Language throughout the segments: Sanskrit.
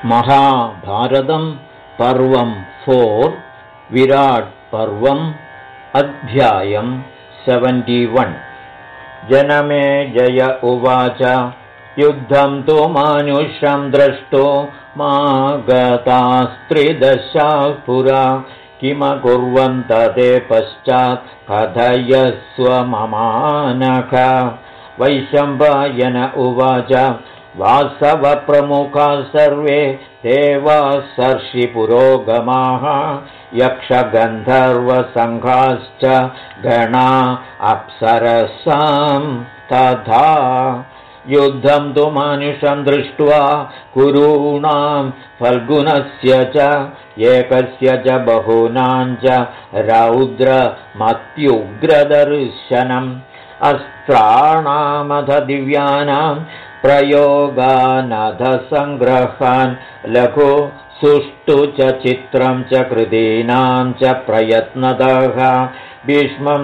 महाभारतं पर्वं 4 विराट् पर्वम् अध्यायं 71। जनमेजय उवाच युद्धं तु मानुषं द्रष्टो मा गतास्त्रिदशाः पुरा किमकुर्वन्त ते पश्चात् कथयस्व ममानख। वैशम्पायन उवाच वासवप्रमुखाः सर्वे देवासर्षिपुरोगमाः यक्षगन्धर्वसङ्घाश्च गणा अप्सरसां तथा। युद्धं तु मानुषं दृष्ट्वा कुरूणां फल्गुनस्य च एकस्य च बहूनां च रौद्रमत्युग्रदर्शनम् अस्त्राणामथ दिव्यानां प्रयोगानध सङ्ग्रहान् लघु सुष्ठु च चित्रं च कृतीनां च प्रयत्नतः भीष्मं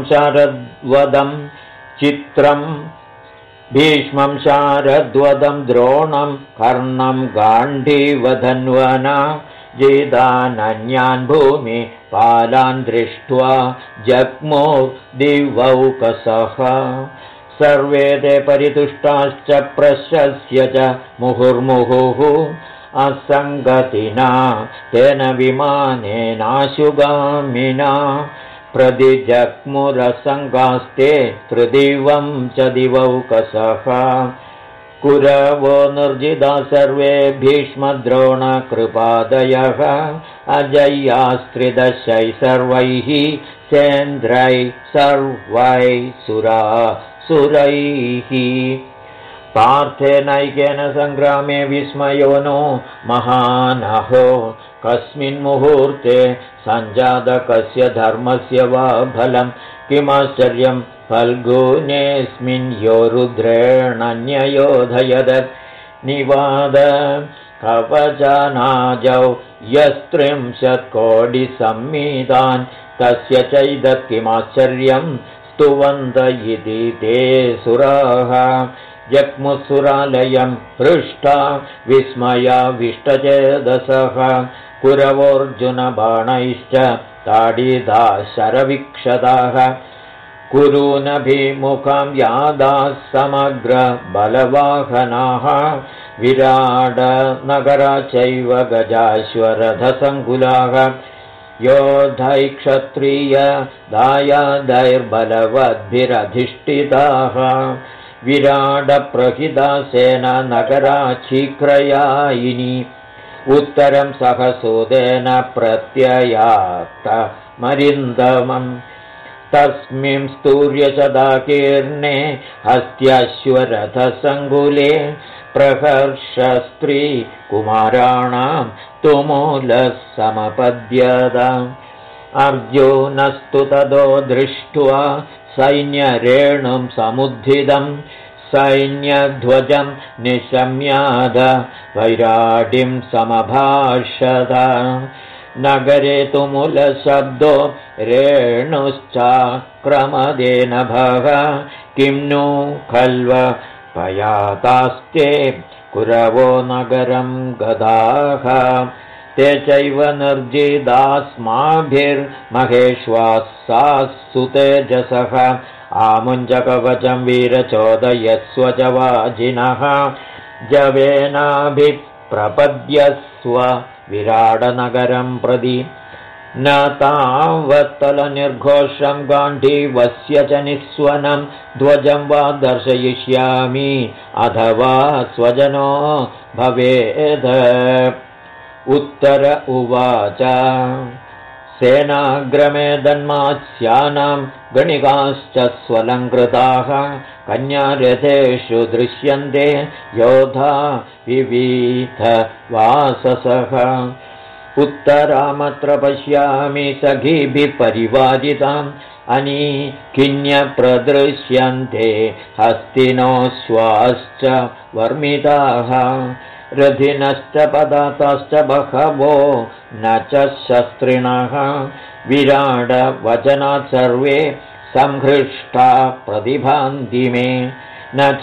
शारद्वदं द्रोणं कर्णं गाण्डीवधन्वना जिदानन्यान् भूमिपालान् दृष्ट्वा जग्मुर्दिवौकसः। सर्वे ते परितुष्टाश्च प्रशस्य च मुहुर्मुहुः असङ्गतिना तेन विमानेनाशुगामिना प्रतिजग्मुरसङ्गास्ते त्रिदिवं च दिवौकसः। कुरवो निर्जिता सर्वे भीष्मद्रोणकृपादयः अजय्यास्त्रिदशैः सर्वैः सेन्द्रैः सर्वैः सुरैः। पार्थेनैकेन सङ्ग्रामे विस्मयो नो महानहो कस्मिन् मुहूर्ते सञ्जातकस्य धर्मस्य वा फलं किमाश्चर्यं फल्गुनेऽस्मिन् यो रुद्रेणन्ययोधयद। निवाद कवचनाजौ यस्त्रिंशत्कोटिसंमितान् तस्य चैदत् किमाश्चर्यं स्तुवन्त इति ते सुराः। जग्मुसुरालयं पृष्ठा विस्मयाविष्टचेदसः कुरवोऽर्जुनबाणैश्च ताडिता शरवीक्षताः कुरूनभिमुखां यादाः समग्रबलवाहनाः विराडनगरा चैव गजाश्वरथसङ्कुलाः योधैक्षत्रियदायादैर्बलवद्भिरधिष्ठिताः विराडप्रहिता सेना नगराचीक्रयायिनी उत्तरं सहसूदेन प्रत्ययात्तमरिन्दमम् तस्मिन् स्तूर्यशदाकीर्णे हस्त्याश्वरथसङ्कुले प्रहर्षस्त्रीकुमाराणां तुमुलः समपद्यत। अर्जुनस्तु ततो दृष्ट्वा सैन्यरेणुं समुद्धितं सैन्यध्वजं निशम्याद वैराटिं समभाषत। नगरे तुमुलशब्दो रेणुश्चाक्रमदे नभः किं नु खल्वपयातास्ते कुरवो नगरं गदाः। ते चैव निर्जिदास्माभिर्महेश्वासाः सुतेजसः आमुञ्जकवचं वीरचोदयस्व च वाजिनः जवेनाभिप्रपद्यस्व विराडनगरं प्रति। न तावत्तलनिर्घोषं गाण्डीवस्य च निःस्वनं ध्वजं वा दर्शयिष्यामि अथवा स्वजनो भवेद। उत्तर उवाच सेनाग्रमेदन्मात्स्यानां गणिकाश्च स्वलङ्कृताः कन्यारथेषु दृश्यन्ते योधा विविधवाससः। उत्तरामत्र पश्यामि सखीभिः परिवारिताम् अनीकिन्यप्रदृश्यन्ते हस्तिनोऽश्वाश्च वर्मिताः रथिनश्च पदाताश्च बहवो न च शस्त्रिणः विराडवचनात् सर्वे संहृष्टा प्रतिभान्ति मे न च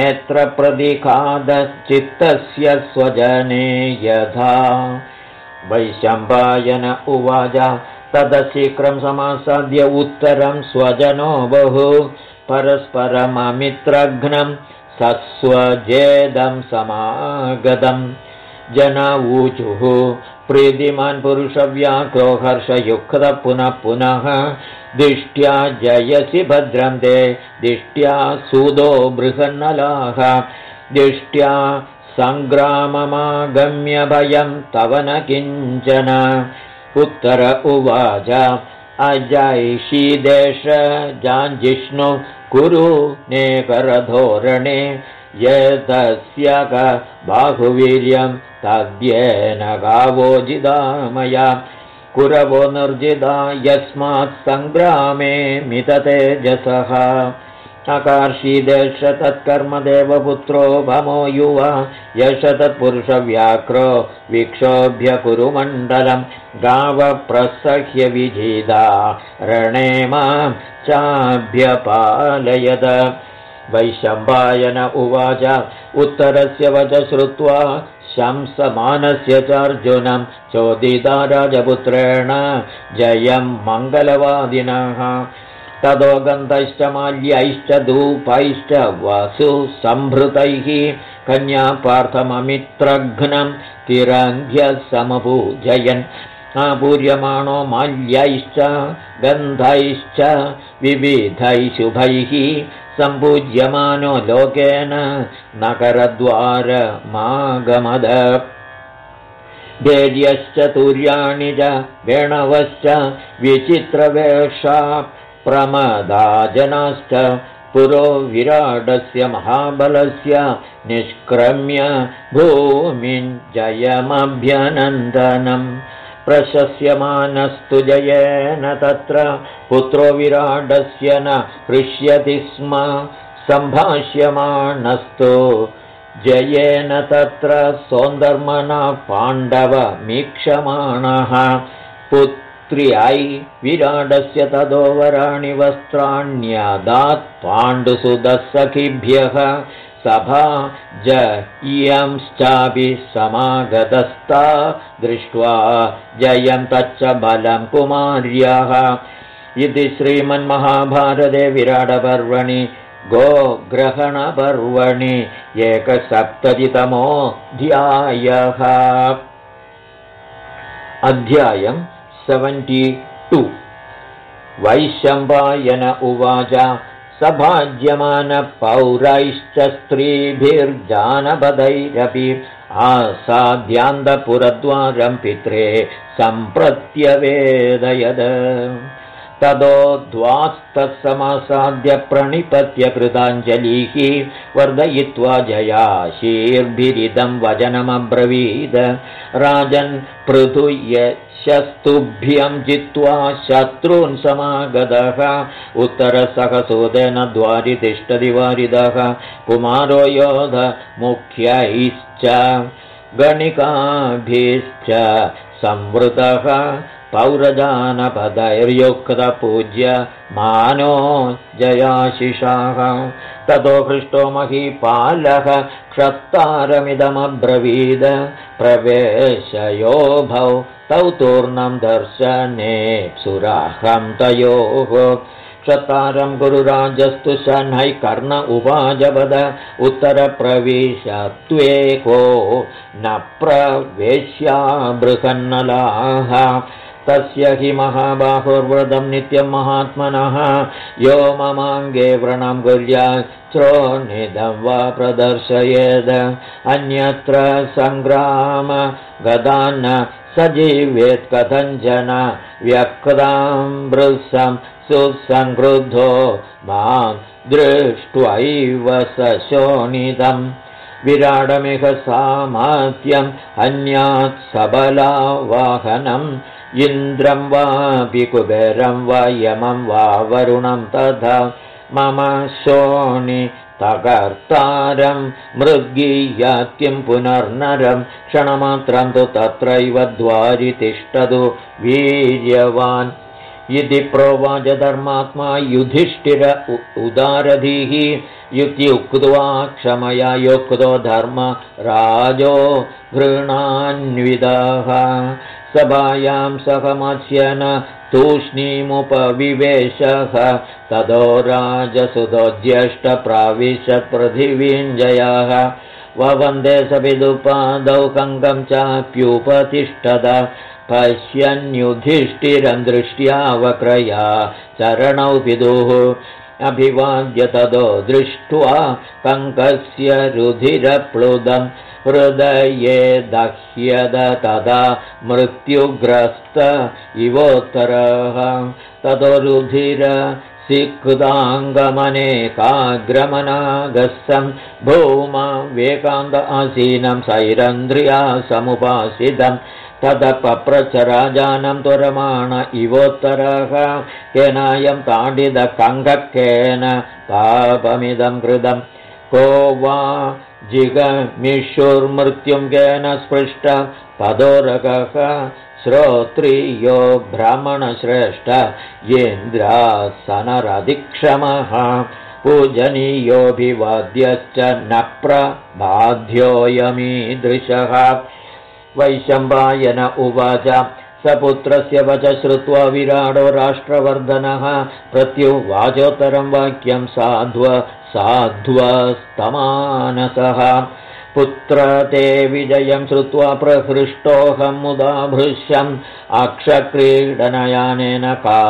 मेत्रप्रतिखादश्चित्तस्य स्वजने यथा। वैशम्पायन उवाच ततः शीघ्रं समासाद्य उत्तरं स्वजनो बहु परस्परममित्रघ्नं सस्वजेदं समागतम्। जनावूचुः प्रीतिमान् पुरुषव्याघ्रो हर्षयुक्तः पुनः पुनः दिष्ट्या जयसि भद्रं ते दिष्ट्या सूदो बृहन्नलाः दिष्ट्या सङ्ग्राममागम्य भयं तव न किञ्चन। उत्तर उवाच अजैषीदेश जाञ्जिष्णु कुरु नेकरधोरणे यतस्य बाहुवीर्यं तद्येन गावोजिदा मया कुरवो निर्जिदा यस्मात् सङ्ग्रामे मिततेजसः। अकार्षीदेश तत्कर्म देवपुत्रो भमो युवा यश तत्पुरुषव्याघ्रो विक्षोभ्य कुरुमण्डलं गावप्रसह्य विजिदा रणे मां चाभ्यपालयद। वैशम्पायन उवाच उत्तरस्य वच श्रुत्वा शंसमानस्य चार्जुनं चोदिता राजपुत्रेण जयं मङ्गलवादिनः। ततो गन्धैश्च माल्यैश्च धूपैश्च वसुसम्भृतैः कन्यापार्थममित्रघ्नं तिरन्ध्यः समपूजयन् आपूर्यमाणो माल्यैश्च गन्धैश्च विविधैः शुभैः सम्पूज्यमानो लोकेन नगरद्वारमागमद। भेर्यश्च तुर्याणि च वेणवश्च विचित्रवेषा प्रमदा जनाश्च पुरो विराडस्य महाबलस्य निष्क्रम्य भूमिं जयमभ्यनन्दनम्। प्रशस्यमानस्तु जयेन तत्र पुत्रो विराडस्य न हृष्यति स्म सम्भाष्यमाणस्तु जयेन तत्र सौन्दर्मना पाण्डवमीक्षमाणः। पुत्र्यै विराडस्य ततो वराणि वस्त्राण्यदात् पाण्डुसुतसखिभ्यः सभा जयंश्चापि समागतस्ता दृष्ट्वा जयं तच्च बलं कुमार्यः। इति श्रीमन्महाभारते विराटपर्वणि गोग्रहणपर्वणि 170तमोऽध्यायः। अध्यायं 72। वैशम्पायन उवाच सभाज्यमानपौरैश्च स्त्रीभिर्जानपदैरपि आसाद्यान्तपुरद्वारं पित्रे सम्प्रत्यवेदयद। ततो द्वास्तत्समासाद्य प्रणिपत्य कृताञ्जलिः वर्धयित्वा जयाशीर्भिरिदं वचनमब्रवीद। राजन् पृथुयशस्तुभ्यं जित्वा शत्रून् समागतः उत्तरसहसूदेन द्वारि तिष्ठति वारिदः। कुमारो योध मुख्यैश्च गणिकाभिश्च संवृतः पौरजानपदैर्युक्तपूज्य मानो जयाशिषाः। ततो हृष्टो महीपालः क्षत्तारमिदमब्रवीद। प्रवेशयोभौ तौ तूर्णं दर्शनेप्सुराहं तयोः। क्षत्तारं गुरुराजस्तु शनैः कर्ण उवाजवद उत्तरप्रविश त्वेको न प्रवेश्या बृहन्नलाः। तस्य हि महाबाहुर्व्रतं नित्यं महात्मनः यो ममाङ्गे व्रणं कुर्यात् श्रोणिदं वा प्रदर्शयेद। अन्यत्र सङ्ग्राम गदान्न सजीवेत् कथञ्चन व्यक्तां वृषं सुसंक्रुद्धो मां दृष्ट्वैव सशोणितम्। विराडमिह सामात्यम् अन्यात् सबलावाहनम् इन्द्रं वापि कुबेरं वा यमं वा वरुणं तथा मम शोणितकर्तारं मृद्गीयात् किं पुनर्नरं क्षणमात्रं तु तत्रैव द्वारि तिष्ठतु वीर्यवान्। इति प्रोवाच धर्मात्मा युधिष्ठिर उदारधीः इत्युक्त्वा क्षमया युक्तो धर्मराजो घृणान्वितः सभायां सहमत्स्यन तूष्णीमुपविवेशः ततो राजसुतो ज्येष्ठप्राविशत् पृथिवीञ्जयः ववन्दे सविदुपादौ कङ्गं चाप्युपतिष्ठत पश्यन्युधिष्ठिरं दृष्ट्या वक्रया चरणौ पितुः अभिवाद्य ततो दृष्ट्वा कङ्कस्य रुधिरप्लुदं हृदये दह्यद तदा मृत्युग्रस्त इवोत्तरः ततो रुधिर सिक्ताङ्गमनेकाग्रमनागस्सं भूमा वेकान्त आसीनं सैरन्द्रिया समुपासितं तदपप्रच राजानं त्वरमाण इवोत्तरः केनायं ताडितकङ्ककेन पापमिदं कृतं को वा जिगमिषुर्मृत्युं केन स्पृष्ट पदोरकः श्रोत्रियो ब्राह्मणश्रेष्ठ येन्द्रासनरधिक्षमः पूजनीयोऽभिवाद्यश्च न प्रबाध्योऽयमीदृशः वैशम्पायन उवाच सपुत्रस्य वच श्रुत्वा विराडो राष्ट्रवर्धनः प्रत्युवाचोत्तरं वाक्यं साध्वस्तमानसः पुत्र ते विजयं श्रुत्वा प्रहृष्टोऽहं मुदा भृश्यम् अक्षक्रीडनयानेन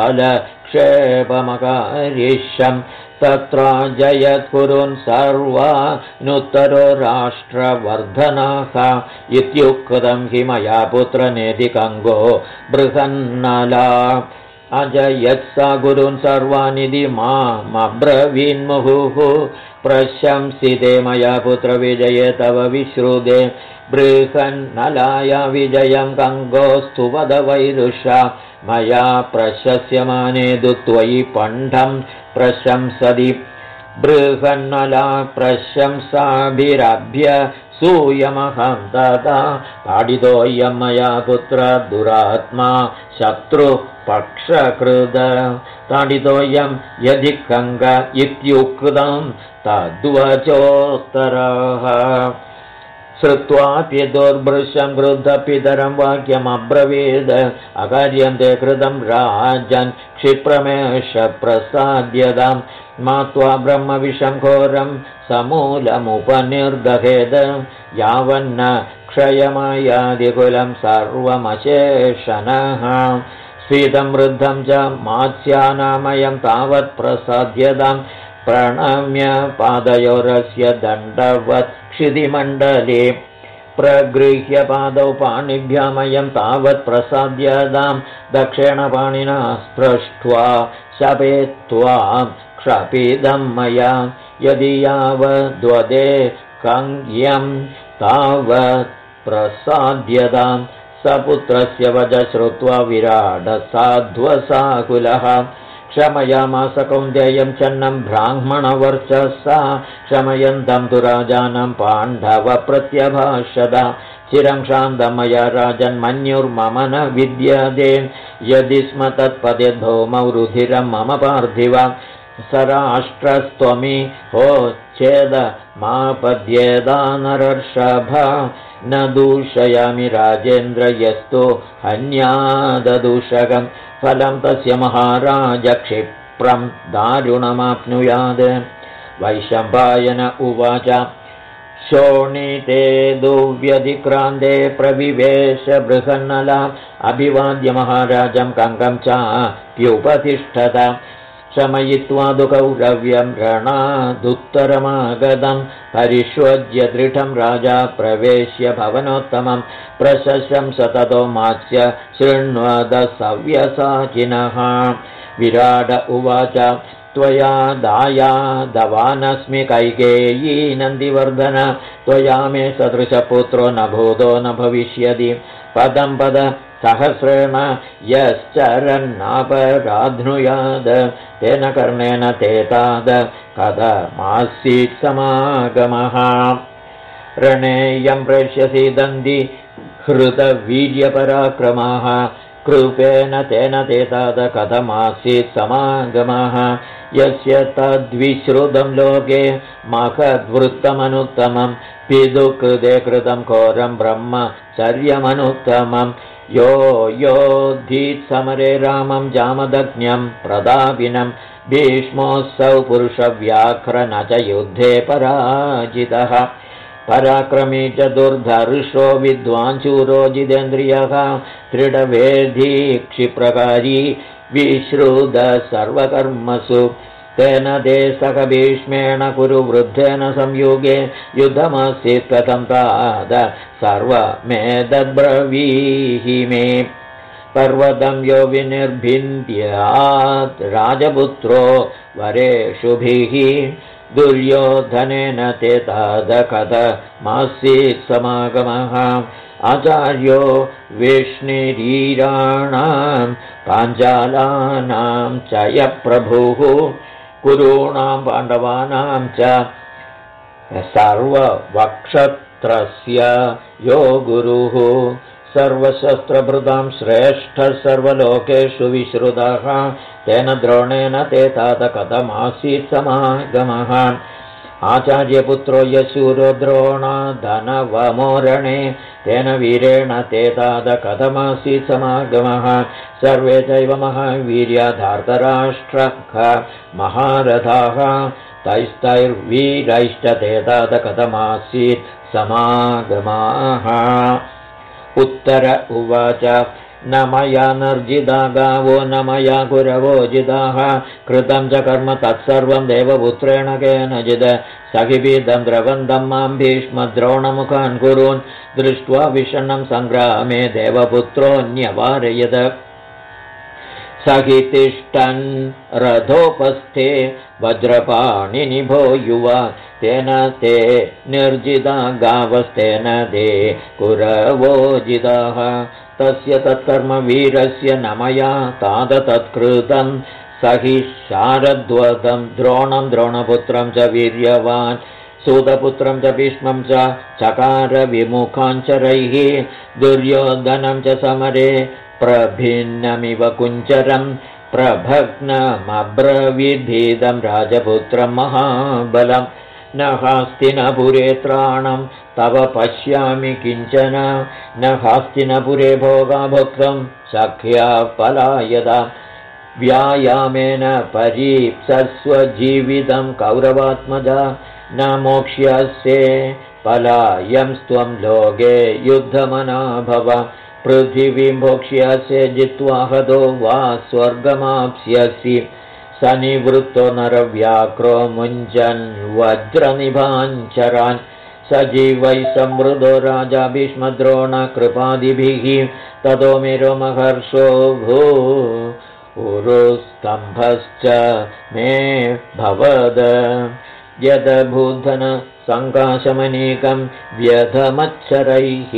कालक्षेपमकारिष्यम् तत्र जयत्कुरुन् सर्वानुत्तरो राष्ट्रवर्धनः इत्युक्तं हि मया पुत्रनेति कङ्गो बृहन्नला अजयत्सा गुरुन् सर्वानिधि मामब्रवीन्मुहुः प्रशंसिते मया पुत्रविजये तव विश्रुते बृहन्नलाया विजयं कङ्गोऽस्तु वद वैरुषा मया प्रशस्यमाने त्वयि पण्डं प्रशंसति बृहन्नला प्रशंसाभिरभ्य सूयमहं तदा ताडितोऽयं मया पुत्र दुरात्मा शत्रुपक्षकृत ताडितोऽयं यदि कङ्ग इत्युक्तं तद्वचोत्तरः श्रुत्वापि दुर्भृशं क्रुद्धपितरं वाक्यमब्रवीद अकार्यं ते कृतं राजन् क्षिप्रमेष प्रसाद्यतां मात्वा ब्रह्मविषं घोरं समूलमुपनिर्दहेद यावन्न क्षयमयादिकुलं सर्वमशेषणः स्वीतं वृद्धं च मात्स्यानामयं तावत् प्रसाद्यतां प्रणम्य पादयोरस्य दण्डवत् क्षितिमण्डले प्रगृह्य पादौ पाणिभ्यामयं तावत् प्रसाद्यतां दक्षिण पाणिना स्पृष्ट्वा शपेत्वां क्षपिदं मया यदि यावद्वदे कङ्ग्यं तावत् प्रसाद्यतां सपुत्रस्य वच श्रुत्वा विराडसाध्वसाकुलः क्षमयामास कौन्तेयं चन्नं ब्राह्मणवर्चसा क्षमयन्तं तु राजानं पाण्डव प्रत्यभाषत चिरं शान्तं मया राजन्मन्युर्मम न विद्यते यदि स्म तत्पदेद्भौमौ रुधिरं मम पार्थिव स राष्ट्रस्त्वमि हो चेद मापद्येदा नरर्षभ न दूषयामि राजेन्द्र यस्तु हन्याददूषकम् फलं तस्य महाराज क्षिप्रं दारुणमाप्नुयात् वैशम्पायन उवाच शोणिते दुव्यधिक्रान्ते प्रविवेश बृहन्नला अभिवाद्य महाराजं कङ्गं चाप्युपतिष्ठत शमयित्वा दुकौरव्यं रणादुत्तरमागतं परिष्वज्य दृढं राजा प्रवेश्य भवनोत्तमं प्रशंस ततो मात्स्य शृण्वद सव्यसाचिनः विराट उवाच त्वया दायादवानस्मि कैकेयी नन्दिवर्धन त्वया मे सदृशपुत्रो न भूतो न भविष्यति पदं पद सहस्रेण यश्चरन्नापराध्नुयाद तेन कर्णेन तेताद कथमासीत् समागमः रणेयं प्रेष्यसि दन्ति हृतवीर्यपराक्रमाः कृपेण तेन ते तद कथमासीत् समागमः यस्य तद्विश्रुतं लोके महद्वृत्तमनुत्तमं पितुकृते कृतं घोरं ब्रह्मचर्यमनुत्तमं यो योद्धीत् समरे रामं जामदग्न्यं प्रतापिनं भीष्मोऽसौ पुरुषव्याघ्र न च युद्धे पराजितः पराक्रमी च दुर्धर्षो विद्वांशूरो जितेन्द्रियः दृढवेदी क्षिप्रकारी विश्रुत सर्वकर्मसु तेन ते सख भीष्मेण कुरु वृद्धेन संयुगे युद्धमासीत् कथं ताद सर्वमेतद्ब्रवीहि मे पर्वतं यो विनिर्भिन्द्यात् राजपुत्रो वरेषुभिः दुर्योधनेन ते तदकथमासीत् समागमः आचार्यो विष्णुरीराणां पाञ्चालानां च यप्रभुः कुरूणां पाण्डवानां च सर्ववक्षत्रस्य यो गुरुः सर्वशस्त्रभृतां श्रेष्ठः सर्वलोकेषु विश्रुतः तेन द्रोणेन ते तदकथमासीत् समागमः आचार्यपुत्रो यशूरो द्रोणाधनवमोरणे तेन वीरेण ते तदकथमासीत् समागमः सर्वे चैव महावीर्याधार्तराष्ट्रः महारथाः तैस्तैर्वीरैश्च ते तदकथमासीत् समागमाः उत्तर उवाच न मया निर्जिता गावो न मया गुरवो जिताः कृतं च कर्म तत्सर्वं देवपुत्रेण केनचित् सखिभिदं द्रवन्दं मां भीष्मद्रोणमुखान् कुरून् दृष्ट्वा विषण्णं सङ्ग्रामे देवपुत्रोऽन्यवारयत् सखि तिष्ठन् रथोपस्थे वज्रपाणिनिभो युवा तेन ते निर्जिता गावस्तेन ते कुरवो जिताः तस्य तत्कर्म वीरस्य न मया ताद तत्कृतं स हि शारद्वतं द्रोणं द्रोणपुत्रं च वीर्यवान् सूतपुत्रं च भीष्मं च चकार विमुखाञ्चरैः दुर्योधनं च समरे प्रभिन्नमिव कुञ्चरं प्रभग्नमब्रवीद्भीतं राजपुत्रं महाबलं न हास्तिनपुरे त्राणं तव पश्यामि किञ्चन न हास्तिनपुरे भोगाभोक्तं सख्या पलायदा व्यायामेन परीप्सस्व जीवितं कौरवात्मजा न मोक्ष्यसे पलायं त्वं लोके युद्धमना भव पृथिवीं भोक्ष्यसे जित्वा हतो वा स्वर्गमाप्स्यसि सनिवृत्तो नरव्याक्रो मुञ्चन् वज्रनिभाञ्चरान् सजीवै संवृतो राजा भीष्मद्रोणकृपादिभिः ततो मेरो महर्षो भूरुस्तम्भश्च मे भवद यदभूधन सङ्काशमनीकं व्यधमच्छरैः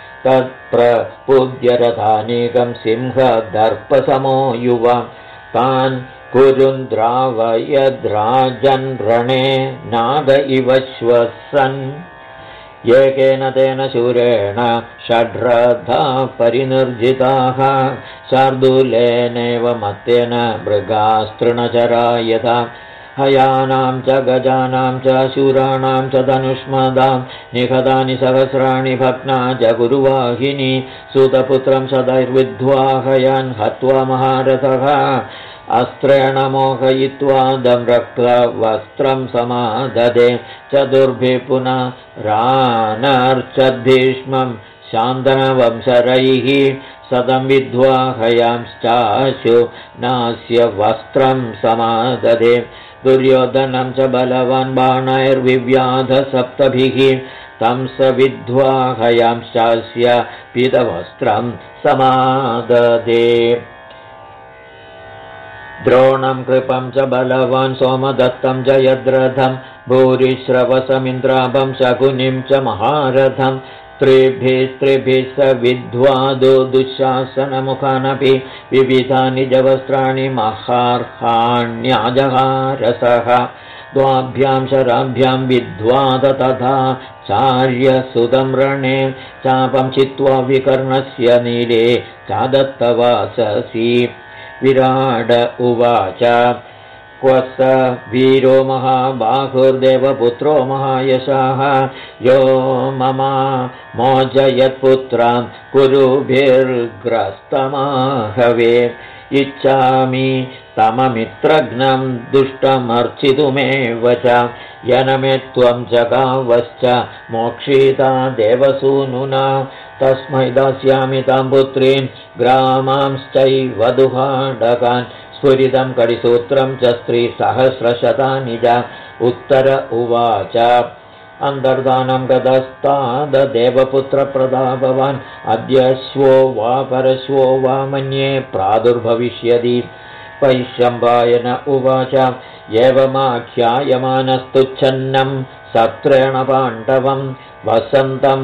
तत्प्रपूज्यरथानीकं सिंहदर्पसमो युवा तान् कुरुन्द्रावयद्राजन् रणे नाग इव श्वसन् एकेन तेन शूरेण षड्रथा परिनिर्जिताः शार्दूलेनैव मत्तेन मृगास्तृणचरा यथा हयानां च गजानां च शूराणां च धनुष्मदां निहतानि सहस्राणि भग्ना च गुरुवाहिनी सूतपुत्रं सदैर्विद्ध्वा हयान् हत्वा महारथः अस्त्रेण मोहयित्वा दंरक्तवस्त्रं समाददे चतुर्भिः पुनरानर्चद्भीष्मं शान्तनवंशरैः सदं विद्ध्वा हयांश्चाशु नास्य वस्त्रं समाददे दुर्योधनं च बलवान् बाणैर्विव्याध सप्तभिः तं स विद्ध्वा हयांश्चास्य पीतवस्त्रं समाददे द्रोणं कृपं च बलवान् सोमदत्तं जयद्रथं भूरिश्रवसमिन्द्राभं शकुनिं च महारथं त्रिभिः स विद्ध्वा दुःशासनमुखानपि विविधानि जवस्त्राणि महार्हाण्याजहारसः द्वाभ्यां शराभ्यां विद्ध्वा तथा चार्यसुतं रणे चापं चित्वा विकर्णस्य नीले चादत्तवाससि विराड उवाच क्व स वीरो महाबाहुर्देवपुत्रो महायशः यो मम मोजयत्पुत्रां कुरुभिर्ग्रस्तमाहवे इच्छामि तममित्रघ्नं दुष्टमर्चितुमेव च यनमे त्वं जगावश्च मोक्षिता देवसूनुना तस्मै दास्यामि तां पुत्रीं ग्रामांश्चैव दुहाडकान् स्फुरितं करिसूत्रं च स्त्रीसहस्रशतानि च उत्तर उवाच अन्तर्धानं गतस्ताददेवपुत्रप्रदा भवान् अद्यश्वो वा परश्वो वा मन्ये प्रादुर्भविष्यति वैशम्पायन उवाच एवमाख्यायमानस्तुच्छन्नं सत्रेण पाण्डवं वसन्तं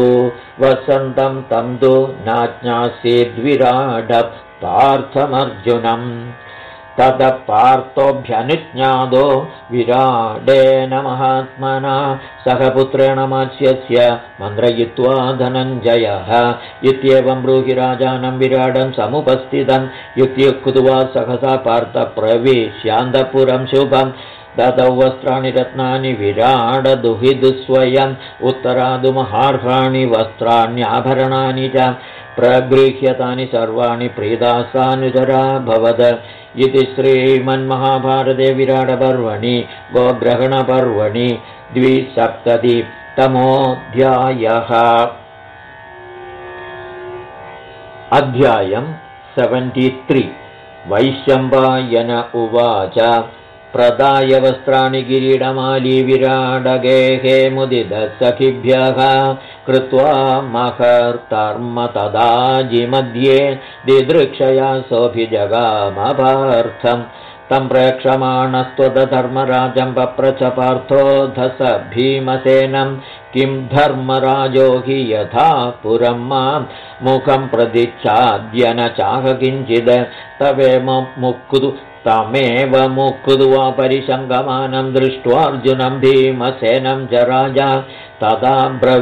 तं तु नाज्ञासीद्विराड पार्थमर्जुनम् ततः पार्थोऽभ्यनुज्ञातो विराडेन महात्मना सह पुत्रेण मात्स्यस्य मन्त्रयित्वा धनञ्जयः इत्येवं ब्रूहि राजानं विराडं समुपस्थितम् इत्युक्त्वा सहसा पार्थ प्रविश्यान्तपुरं शुभम् ददौ वस्त्राणि रत्नानि विराडदुहिदुस्वयम् उत्तरादुमहार्हाणि वस्त्राण्याभरणानि च प्रगृह्यतानि सर्वाणि प्रीदासानुचरा भवद इति श्रीमन्महाभारते विराटपर्वणि गोग्रहणपर्वणि 270तमोऽध्यायः। अध्यायं 73। वैशम्पायन उवाच प्रदाय वस्त्राणि किरीटमाली विराडगेहे मुदितसखिभ्यः कृत्वा महर्तर्म तदाजिमध्ये दिदृक्षया सोऽभिजगामपार्थम् तं प्रेक्षमाणस्त्वधर्मराजं पप्रच पार्थोऽधस भीमसेनं किं धर्मराजो हि यथा पुरं मां मुखं प्रदिच्छाद्य न चाह किञ्चित् तमेव मुक्त्वा परिसङ्गमानं दृष्ट्वार्जुनं भीमसेनं च राजा तदा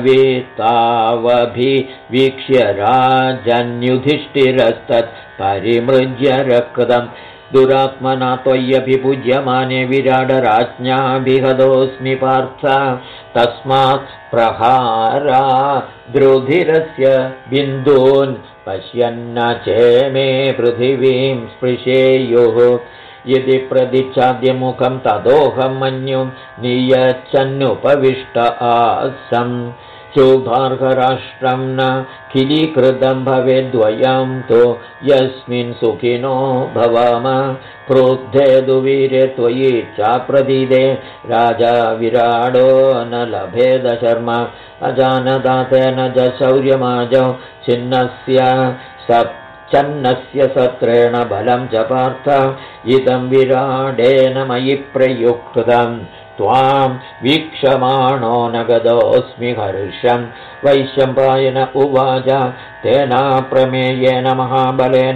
ब्रवीतावभिवीक्ष्य राजन्युधिष्ठिरस्तत् परिमृज्य रक्तं दुरात्मना त्वय्यभिपूज्यमाने विराडराज्ञाभिहतोऽस्मि पार्थ तस्मात् प्रहारा द्रुधिरस्य बिन्दून् पश्यन्न चेमे पृथिवीं स्पृशेयुः यदि प्रदिच्छाद्यमुखं तदोऽहं मन्युं नियच्छन्नुपविष्ट आसम् शुभार्हराष्ट्रं न खिलीकृतं भवेद्वयं तो यस्मिन् सुखिनो भवाम क्रुद्धे दुवीरे त्वयि चाप्रदीदे राजा विराडो न लभेद शर्मा अजानदातेन च शौर्यमाजौ छिन्नस्य सत्रेण बलं च पार्थ इदं विराडेन मयि प्रयुक्तम् त्वां वीक्षमाणो न गतोऽस्मि हर्षं वैशम्पायन उवाच तेनाप्रमेयेन महाबलेन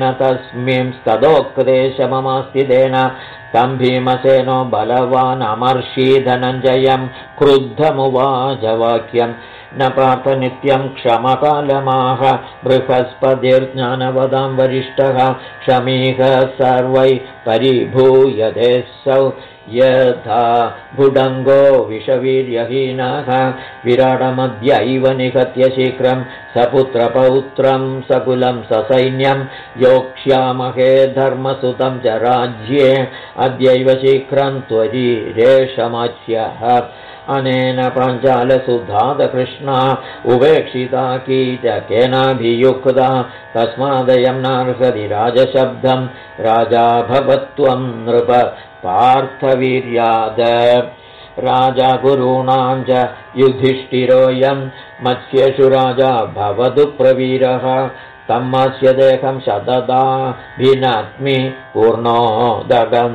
तस्मिंस्तदोक्देशममास्तिदेन तं भीमसेनो बलवान् अमर्षि धनञ्जयं क्रुद्धमुवाच वाक्यं न पार्थ नित्यं क्षमकालमाह बृहस्पतिर्ज्ञानवदां वरिष्ठः क्षमीः सर्वै परिभूयतेऽसौ यथा भुडङ्गो विषवीर्यहीनः विराटमद्यैव निहत्य शीघ्रं सपुत्रपौत्रं सकुलं ससैन्यं योक्ष्यामहे धर्मसुतं च राज्ये अद्यैव शीघ्रं त्वरीरेषमाच्यः अनेन पाञ्चालसुधातकृष्णा उपेक्षिता कीचकेनाभियुक्ता तस्मादयं नार्हति राजशब्दं राजा भवत्वं नृप पार्थवीर्याद राजा गुरूणां च युधिष्ठिरोऽयं मत्स्येषु राजा भवतु प्रवीरः तम्मस्य देहं शतदा भिनात्मि पूर्णोदकं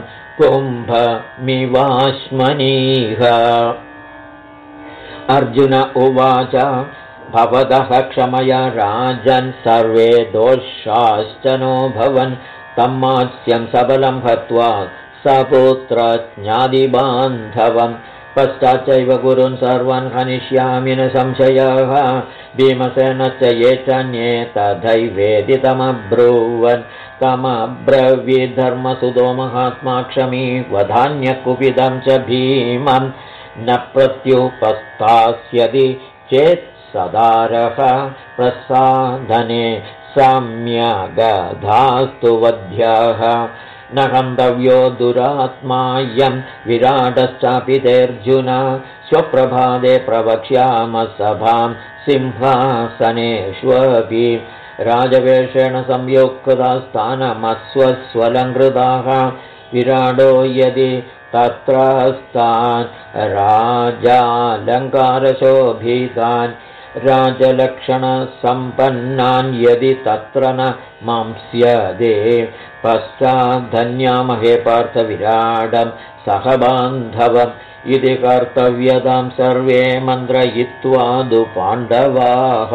कुम्भमिवाश्मनीह अर्जुन उवाच भवतः क्षमया राजन् सर्वे दोषाश्च नो भवन् तम्मास्यं सबलं हत्वा सपुत्रज्ञादिबान्धवं पश्चाच्चैव गुरुन् सर्वान् हनिष्यामि न संशयः भीमसेनश्च ये चान्ये तथैवेदि तमब्रुवन् तमब्रवीद्धर्मसुतो महात्मा क्षमी वधान्यकुपिदं च भीमं न प्रत्युपस्थास्यति चेत् सदारः प्रसादने सम्यगधास्तु वध्यः न हन्तव्यो दुरात्मायं विराटश्चापि तेऽर्जुन स्वप्रभाते प्रवक्ष्यामः सभां सिंहासनेष्वपि राजवेषेण संयुक्तास्थानमस्वस्वलङ्कृताः विराडो यदि तत्रस्तान् राजालङ्कारशोभितान् राजलक्षणसम्पन्नान् यदि तत्र न मांस्यदे पश्चाद्धन्यामहे पार्थविराडं सह बान्धवम् इति कर्तव्यतां सर्वे मन्त्रयित्वादु पाण्डवाः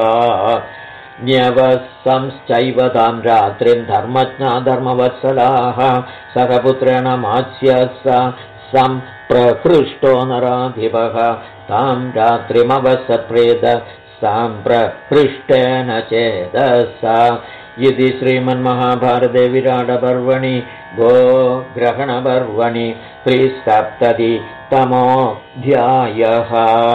न्यवसंश्चैव तां रात्रिं धर्मज्ञा धर्मवत्सलाः सखपुत्रेण मात्स्य सम्प्रहृष्टो नराधिपः तां रात्रिमवसत्प्रेत सम्प्रहृष्टेन चेदसा इति श्रीमन्महाभारते विराटपर्वणि गोग्रहणपर्वणि 370तमोऽध्यायः।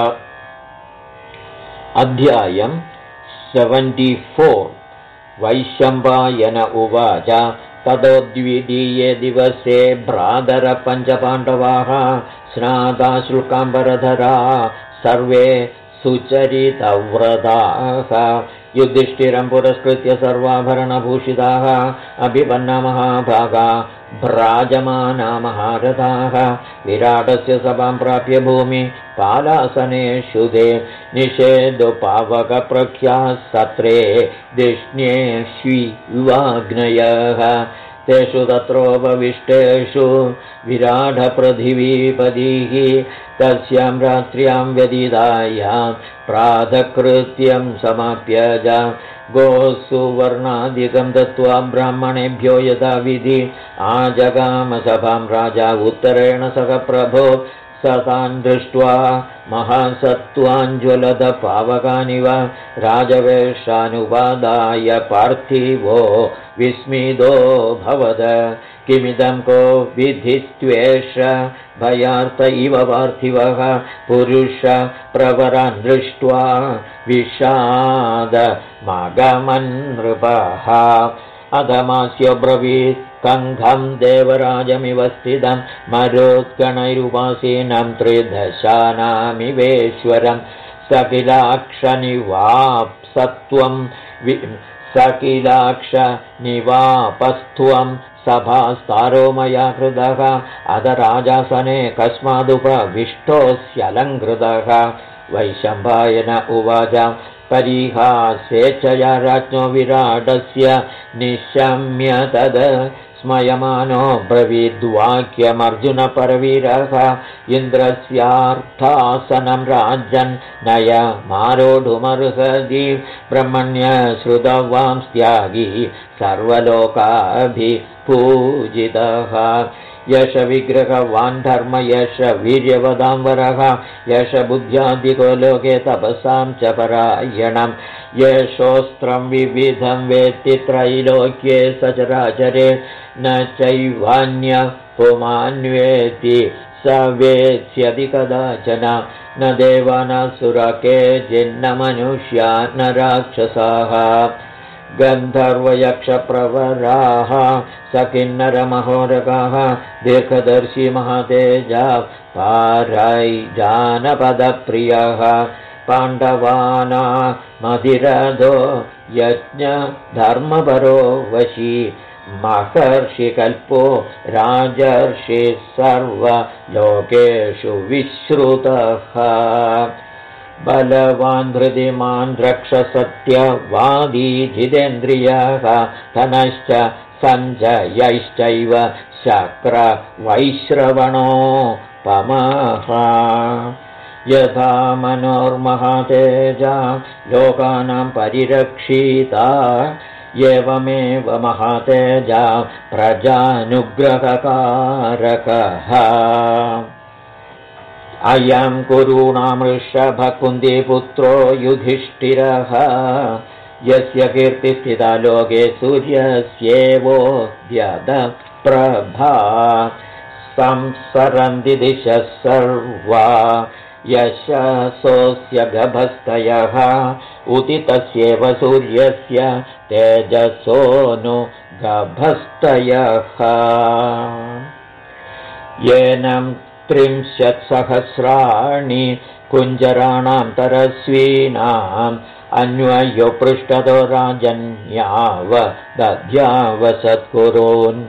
अध्यायम् 74 वैशम्पायन उवाच ततो द्वितीये दिवसे भ्रातरपञ्चपाण्डवाः स्नाता शुल्काम्बरधरा सर्वे सुचरितव्रताः युधिष्ठिरं पुरस्कृत्य सर्वाभरणभूषिताः अभिपन्ना महाभागा भ्राजमाना महारथाः विराटस्य सभां प्राप्य भूमि पालासनेषु ते निषेधोपावकप्रख्याः सत्रे दिष्ण्येष्विवाग्नयः तेषु तत्रोपविष्टेषु विराटपृथिवीपतिः तस्यां रात्र्यां व्यतीतायां प्रातःकृत्यं समाप्य गोसुवर्णादिकं दत्त्वा ब्राह्मणेभ्यो यथाविधि आजगामसभां राजा उत्तरेण सह प्रभो स तान् दृष्ट्वा महासत्त्वाञ्ज्वलदपावकानिव राजवेषानुवादाय पार्थिवो विस्मितो भवद किमिदं को विधिस्त्वेष भयार्थ इव पार्थिवः पुरुष प्रवरान् दृष्ट्वा विषादमागमन् नृपः अधमास्योब्रवीत् कङ्घं देवराजमिव स्थितं मरोत्कणैरुपासीनं त्रिदशानामिवेश्वरं सकिलाक्षनिवापस्त्वं सभास्तारो मया कृतः अध राजासने कस्मादुपविष्टोऽस्यलङ्कृतः वैशम्पायन उवाच परिहासेच्छया राज्ञो विराटस्य निशम्य तद् स्मयमानो ब्रवीद्वाक्यमर्जुनपरवीरः इन्द्रस्यार्थासनं राजन् नयमारोढुमर्हति ब्रह्मण्यश्रुतवां त्यागी सर्वलोकाभिपूजितः यश विग्रहवान् धर्म यश वीर्यवदाम्बरः यश बुद्ध्यादिको लोके तपसां च परायणं यशोस्त्रं विविधं वेत्ति त्रैलोक्ये सचराचरे न चैवान्य पुमान्वेति स वेत्स्यति कदाचन न देवा न सुरके जिन्न मनुष्या न राक्षसाः गन्धर्वयक्षप्रवराः सकिन्नरमहोरगाः दीर्घदर्शी महातेजा पारै जानपदप्रियः पाण्डवानामधिरथो यज्ञधर्मपरो वशी महर्षिकल्पो राजर्षि सर्वलोकेषु विश्रुतः बलवान् धृतिमान् रक्षसत्यवादी जितेन्द्रियः धनश्च सञ्जयैश्चैव शक्रवैश्रवणोपमः यथा मनोर्महातेजा लोकानां परिरक्षिता एवमेव महातेजा प्रजानुग्रहकारकः अयं कुरूणामृषभकुन्तीपुत्रो युधिष्ठिरः यस्य कीर्तिस्थिता लोके सूर्यस्येवोद्यतप्रभा संसरन्ति दिशः सर्वा यशसोऽस्य गभस्तयः उदितस्येव सूर्यस्य तेजसोऽनु गभस्तयः येनं 30,000 कुञ्जराणां तरस्वीनाम् अन्वयो पृष्ठतो राजन्याव दध्यावसत्कुरून्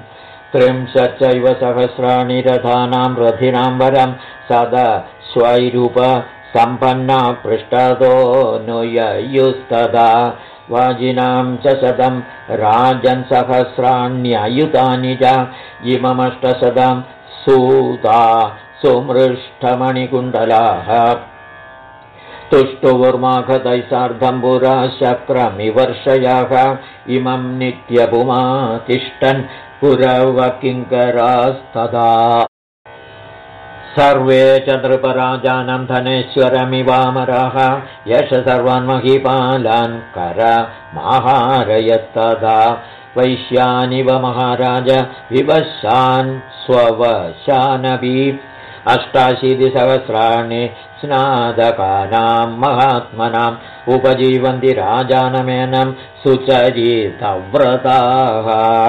30,000 रथानां रथिनां वरं सदा स्वैरूप सम्पन्ना पृष्ठतो नुययुस्तदा वाजिनां च 100 राजन् सहस्राण्ययुतानि च इममष्टशतं सूता सुमृष्टमणिकुण्डलाः तुष्टुवुर्माघतैः सार्धं पुरा शक्रमिवर्षयाः इमं नित्यपुमातिष्ठन् पुरवकिङ्करास्तदा सर्वे च नृपराजानं धनेश्वरमिवामराः यश सर्वान् महीपालान् करमाहारयत्तदा वैश्यानिव महाराज विवशान् स्ववशानपि 88,000 स्नादकानां महात्मनाम् उपजीवन्ति राजानमेनं सुचरितव्रताः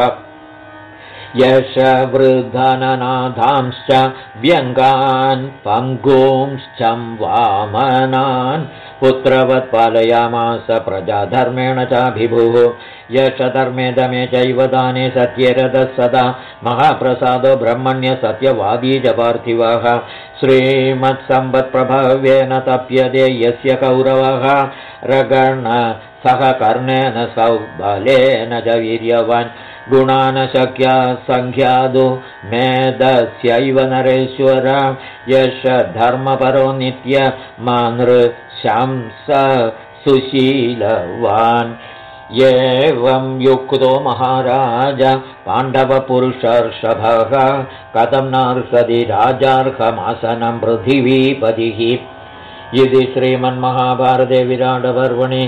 यशवृद्धननाथांश्च व्यङ्गान् पङ्गुंश्च वामनान् पुत्रवत् पालयामास प्रजाधर्मेण चाभिभुः यशधर्मे दमे चैव दाने सत्ये रथः सदा महाप्रसादो ब्रह्मण्य सत्यवादी च पार्थिवः श्रीमत्सम्पत्प्रभवेन तप्यते यस्य कौरवः रगण सह कर्णेन सौबलेन च वीर्यवान् गुणान् शक्या सङ्ख्यादो मेदस्यैव नरेश्वर यश धर्मपरो नित्य मानृशंस सुशीलवान् एवं युक्तो महाराज पाण्डवपुरुषर्षभः कथं नार्हति राजार्हमासनं पृथिवीपतिः इति श्रीमन्महाभारते विराटपर्वणि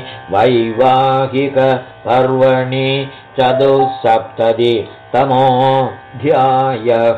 वैवाहिकपर्वणि 74तमोऽध्यायः।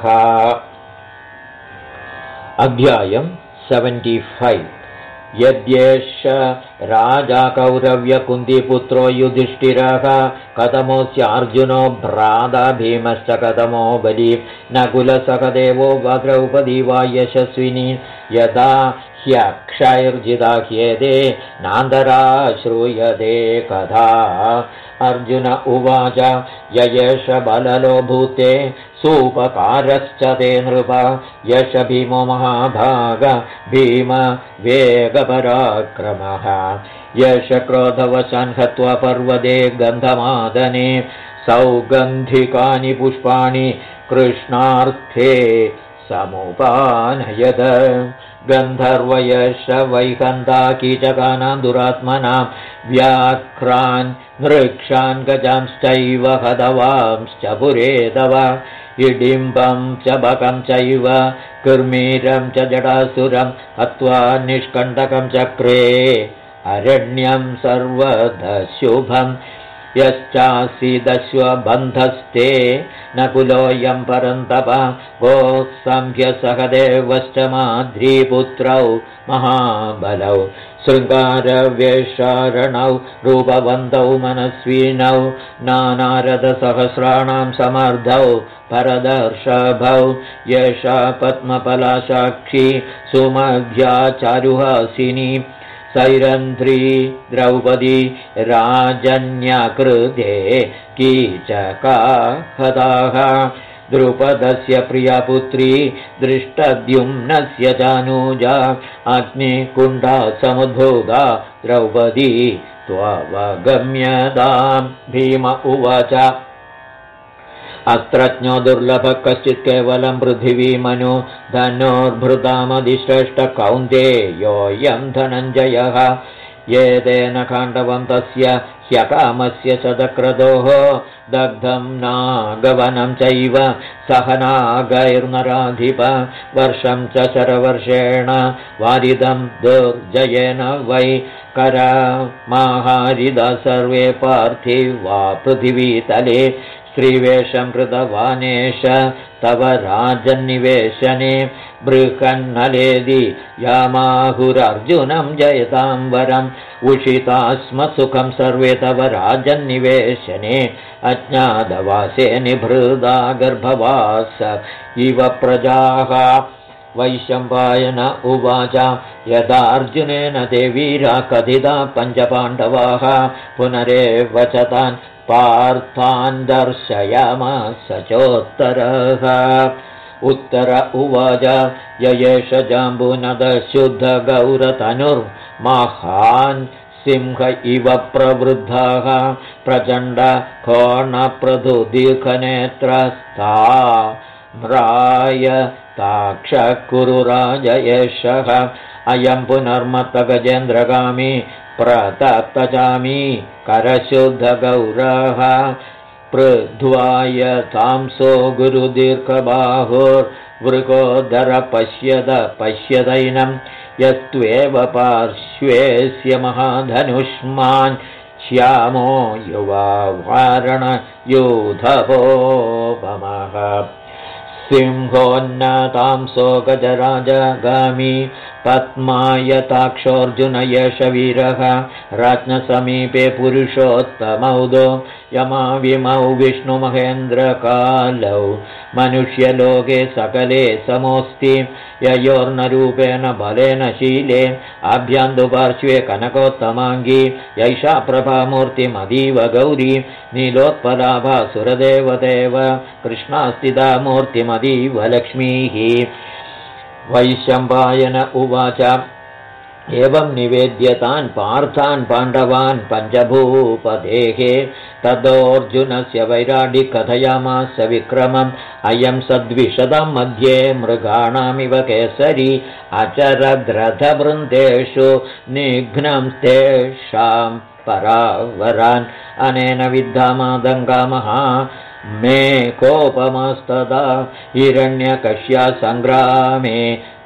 अध्यायं 75। यद्येष राजा कौरव्यकुन्तीपुत्रो युधिष्ठिरः कथमोऽस्य अर्जुनो भ्राता भीमश्च कथमो बली नकुलसहदेवो द्रौपदी वा यशस्विनी यदा ह्यक्षैर्जिता ह्येते नान्तरा श्रूयते कथा अर्जुन उवाच ययेष बललो भूते सूपकारश्च ते नृप यश भीमो महाभाग भीम वेगपराक्रमः यश क्रोधवशान् हत्वा पर्वते गन्धमादने सौगन्धिकानि पुष्पाणि कृष्णार्थे समुपानयद गन्धर्वयश वैकन्ता कीचकानां दुरात्मनां व्याघ्रान् नृक्षान् गजांश्चैव हदवांश्च पुरे तव इडिम्बं च बकं चैव कुर्मीरं च जटासुरं हत्वा निष्कण्टकं चक्रे अरण्यं सर्वदशुभम् यश्चासीदश्वबन्धस्ते नकुलोऽयं परन्तप गोत्संख्यसहदेवश्च माद्रीपुत्रौ महाबलौ शृङ्गारवेषारणौ रूपवन्तौ मनस्विनौ नानारथसहस्राणां समर्थौ परदर्शभौ येषा पद्मफलासाक्षी सुमध्या चारुहासिनी सैरन्ध्री द्रौपदी राजन्याकृते कीचका हताः द्रुपदस्य प्रियपुत्री दृष्टद्युम्नस्य चानूजा अग्निकुण्डा समुद्भूता द्रौपदी त्ववगम्यताम् भीम उवाच अस्त्रज्ञो दुर्लभः कश्चित् केवलं पृथिवीमनु धनुर्भृतामधिश्रेष्ठ कौन्तेयोऽयं धनञ्जयः एतेन खाण्डवं तस्य ह्यकामस्य शतक्रतोः दग्धं नागवनं चैव सहनागैर्नराधिप वर्षं च शरवर्षेण वारिदं दुर्जयेन वै करमाहारिदा सर्वे पार्थिवा पृथिवीतले श्रीवेषं कृतवानेश तव राजन्निवेशने बृहन्नलेदि यामाहुरर्जुनं जयतां वरम् उषिता स्म सुखं सर्वे तव राजन्निवेशने अज्ञातवासे निभृदा गर्भवास इव प्रजाः वैशम्पायन उवाच यदार्जुनेन ते वीरा कथिता पञ्चपाण्डवाः पुनरेव च तान् पार्थान् दर्शयामास चोत्तरः उत्तर उवाच ययेष जाम्बुनदशुद्धगौरतनुर्महान् सिंह इव प्रवृद्धाः प्रचण्ड कोणप्रदुदीर्घनेत्रस्था म्राय ताक्षकुरुराज एषः अयं पुनर्मत्तगजेन्द्रगामी प्रतप्तचामी करशुद्धगौरः पृध्वाय तांसो गुरुदीर्घबाहुर्वृकोदर पश्यदैनं यत्त्वेव पार्श्वेस्य महाधनुष्मान् श्यामो युवा वारणयूथपोपमः सिंहोन्नतांसो गजराजगामी पद्मायताक्षोऽर्जुन एष वीरः राज्ञसमीपे पुरुषोत्तमौदो यमाविमौ विष्णुमहेन्द्रकालौ मनुष्यलोके सकले समोऽस्ति ययोर्नरूपेण बलेन शीले आभ्यान्दुपार्श्वे कनकोत्तमाङ्गी यैषा प्रभामूर्तिमतीव गौरी नीलोत्पलाभा सुरदेवदेव कृष्णास्तिदा मूर्तिमतीव लक्ष्मीः वैशम्पायन उवाच एवं निवेद्यतान् पार्थान् पाण्डवान् पञ्चभूपतेः तदोऽर्जुनस्य वैराडि कथयामास विक्रमम् अयं सद्विशदं मध्ये मृगाणामिव केसरी अचरद्रथवृन्देषु निघ्नं तेषां परावरान् अनेन विद्धामादङ्गामः मे कोपमस्तदा हिरण्यकश्या सङ्ग्रामे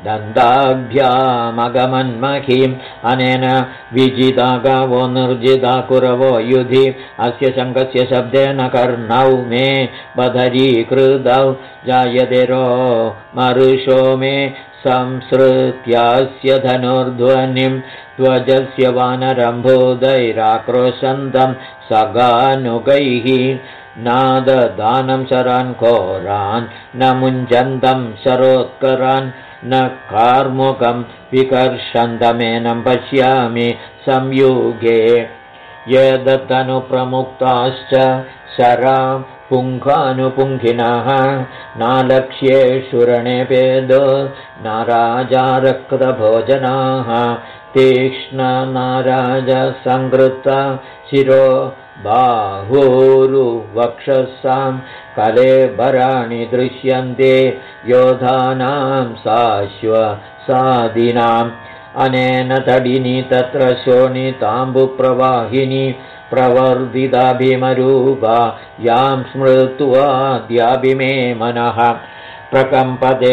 दन्ताभ्यामगमन्महीम् अनेन विजिता गावो निर्जिता कुरवो युधि अस्य शङ्खस्य शब्देन कर्णौ मे बधरीकृतौ जायते मरुषो मे संसृत्यास्य धनुर्ध्वनिं ध्वजस्य वानरम्भोदैराक्रोशन्तं सगानुगैः नाददानं शरान् घोरान् न मुञ्जन्तं शरोत्करान् न कार्मुकं विकर्षन्तमेनं पश्यामि संयुगे यदतनुप्रमुक्ताश्च शरां पुङ्खानुपुङ्खिनः नालक्ष्येषु रणेपेदो नाराजारक्तभोजनाः तीक्ष्णनाराजसंहृता शिरो बाहुरुवक्षसां कलेबराणि दृश्यन्ते योधानां साश्वसादिनाम् अनेन तडिनी तत्र शोणिताम्बुप्रवाहिनी प्रवर्धिता भीमरूपा यां स्मृत्वा द्याभिमे मनः प्रकम्पते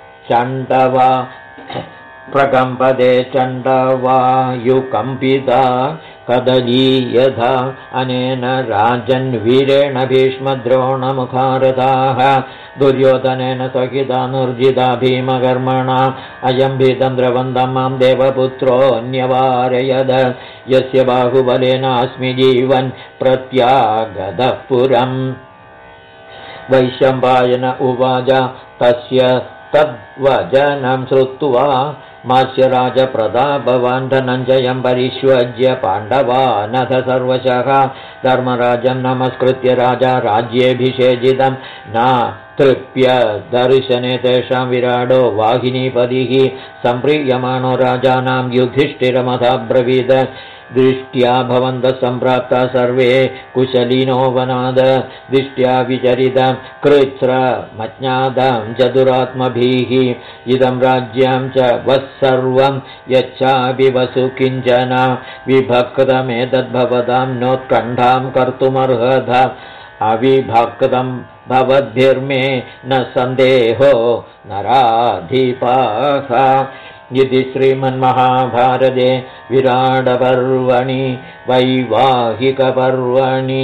चण्डवायुकम्पिता कदली यथा अनेन राजन्वीरेण भीष्मद्रोणमुखारताः दुर्योधनेन सहिता निर्जिता भीमकर्मणा अयं भीतं द्रवन्तं मां देवपुत्रोऽन्यवारयद यस्य बाहुबलेनास्मि जीवन् प्रत्यागतः पुरम् वैशम्पायन उवाच तस्य तद्वचनं श्रुत्वा मास्यराजप्रतापवान् धनञ्जयं परिष्वज्य पाण्डवानथ सर्वशः धर्मराजं नमस्कृत्य राजा राज्येऽभिषेचितं न तृप्य दर्शने तेषां विराडो वाहिनीपतिः सम्प्रीयमाणो राजानां युधिष्ठिरमथाब्रवीद दृष्ट्या भवन्तः सम्प्राप्ता सर्वे कुशलिनो वनाद दृष्ट्या विचरितं कृच्छ्रमज्ञातं चतुरात्मभिः इदं राज्यं च वः सर्वं यच्चापि वसु किञ्चन विभक्तमेतद्भवतां नोत्कण्ठां कर्तुमर्हता अविभक्तं भवद्भिर्मे न सन्देहो नराधिपाः इति श्रीमन्महाभारते विराटपर्वणि वैवाहिकपर्वणि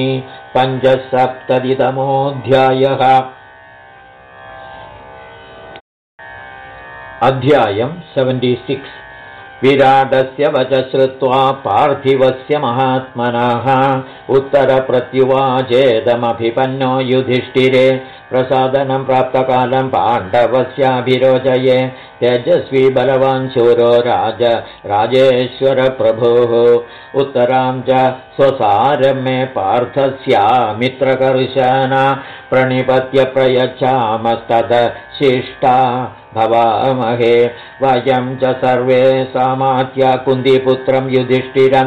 75तमोऽध्यायः। अध्यायं 76। विराटस्य वच श्रुत्वा पार्थिवस्य महात्मनः उत्तरप्रत्युवाचेदमभिपन्नो युधिष्ठिरे प्रसादनं प्राप्तकालं पाण्डवस्याभिरोचये तेजस्वी बलवान् शूरो राजेश्वरप्रभुः उत्तरां च स्वसारं मे पार्थस्यामित्रकर्शना प्रणिपत्य प्रयच्छामस्तद शिष्टा भवामहे वयं च सर्वे सामात्या कुन्तीपुत्रं युधिष्ठिरं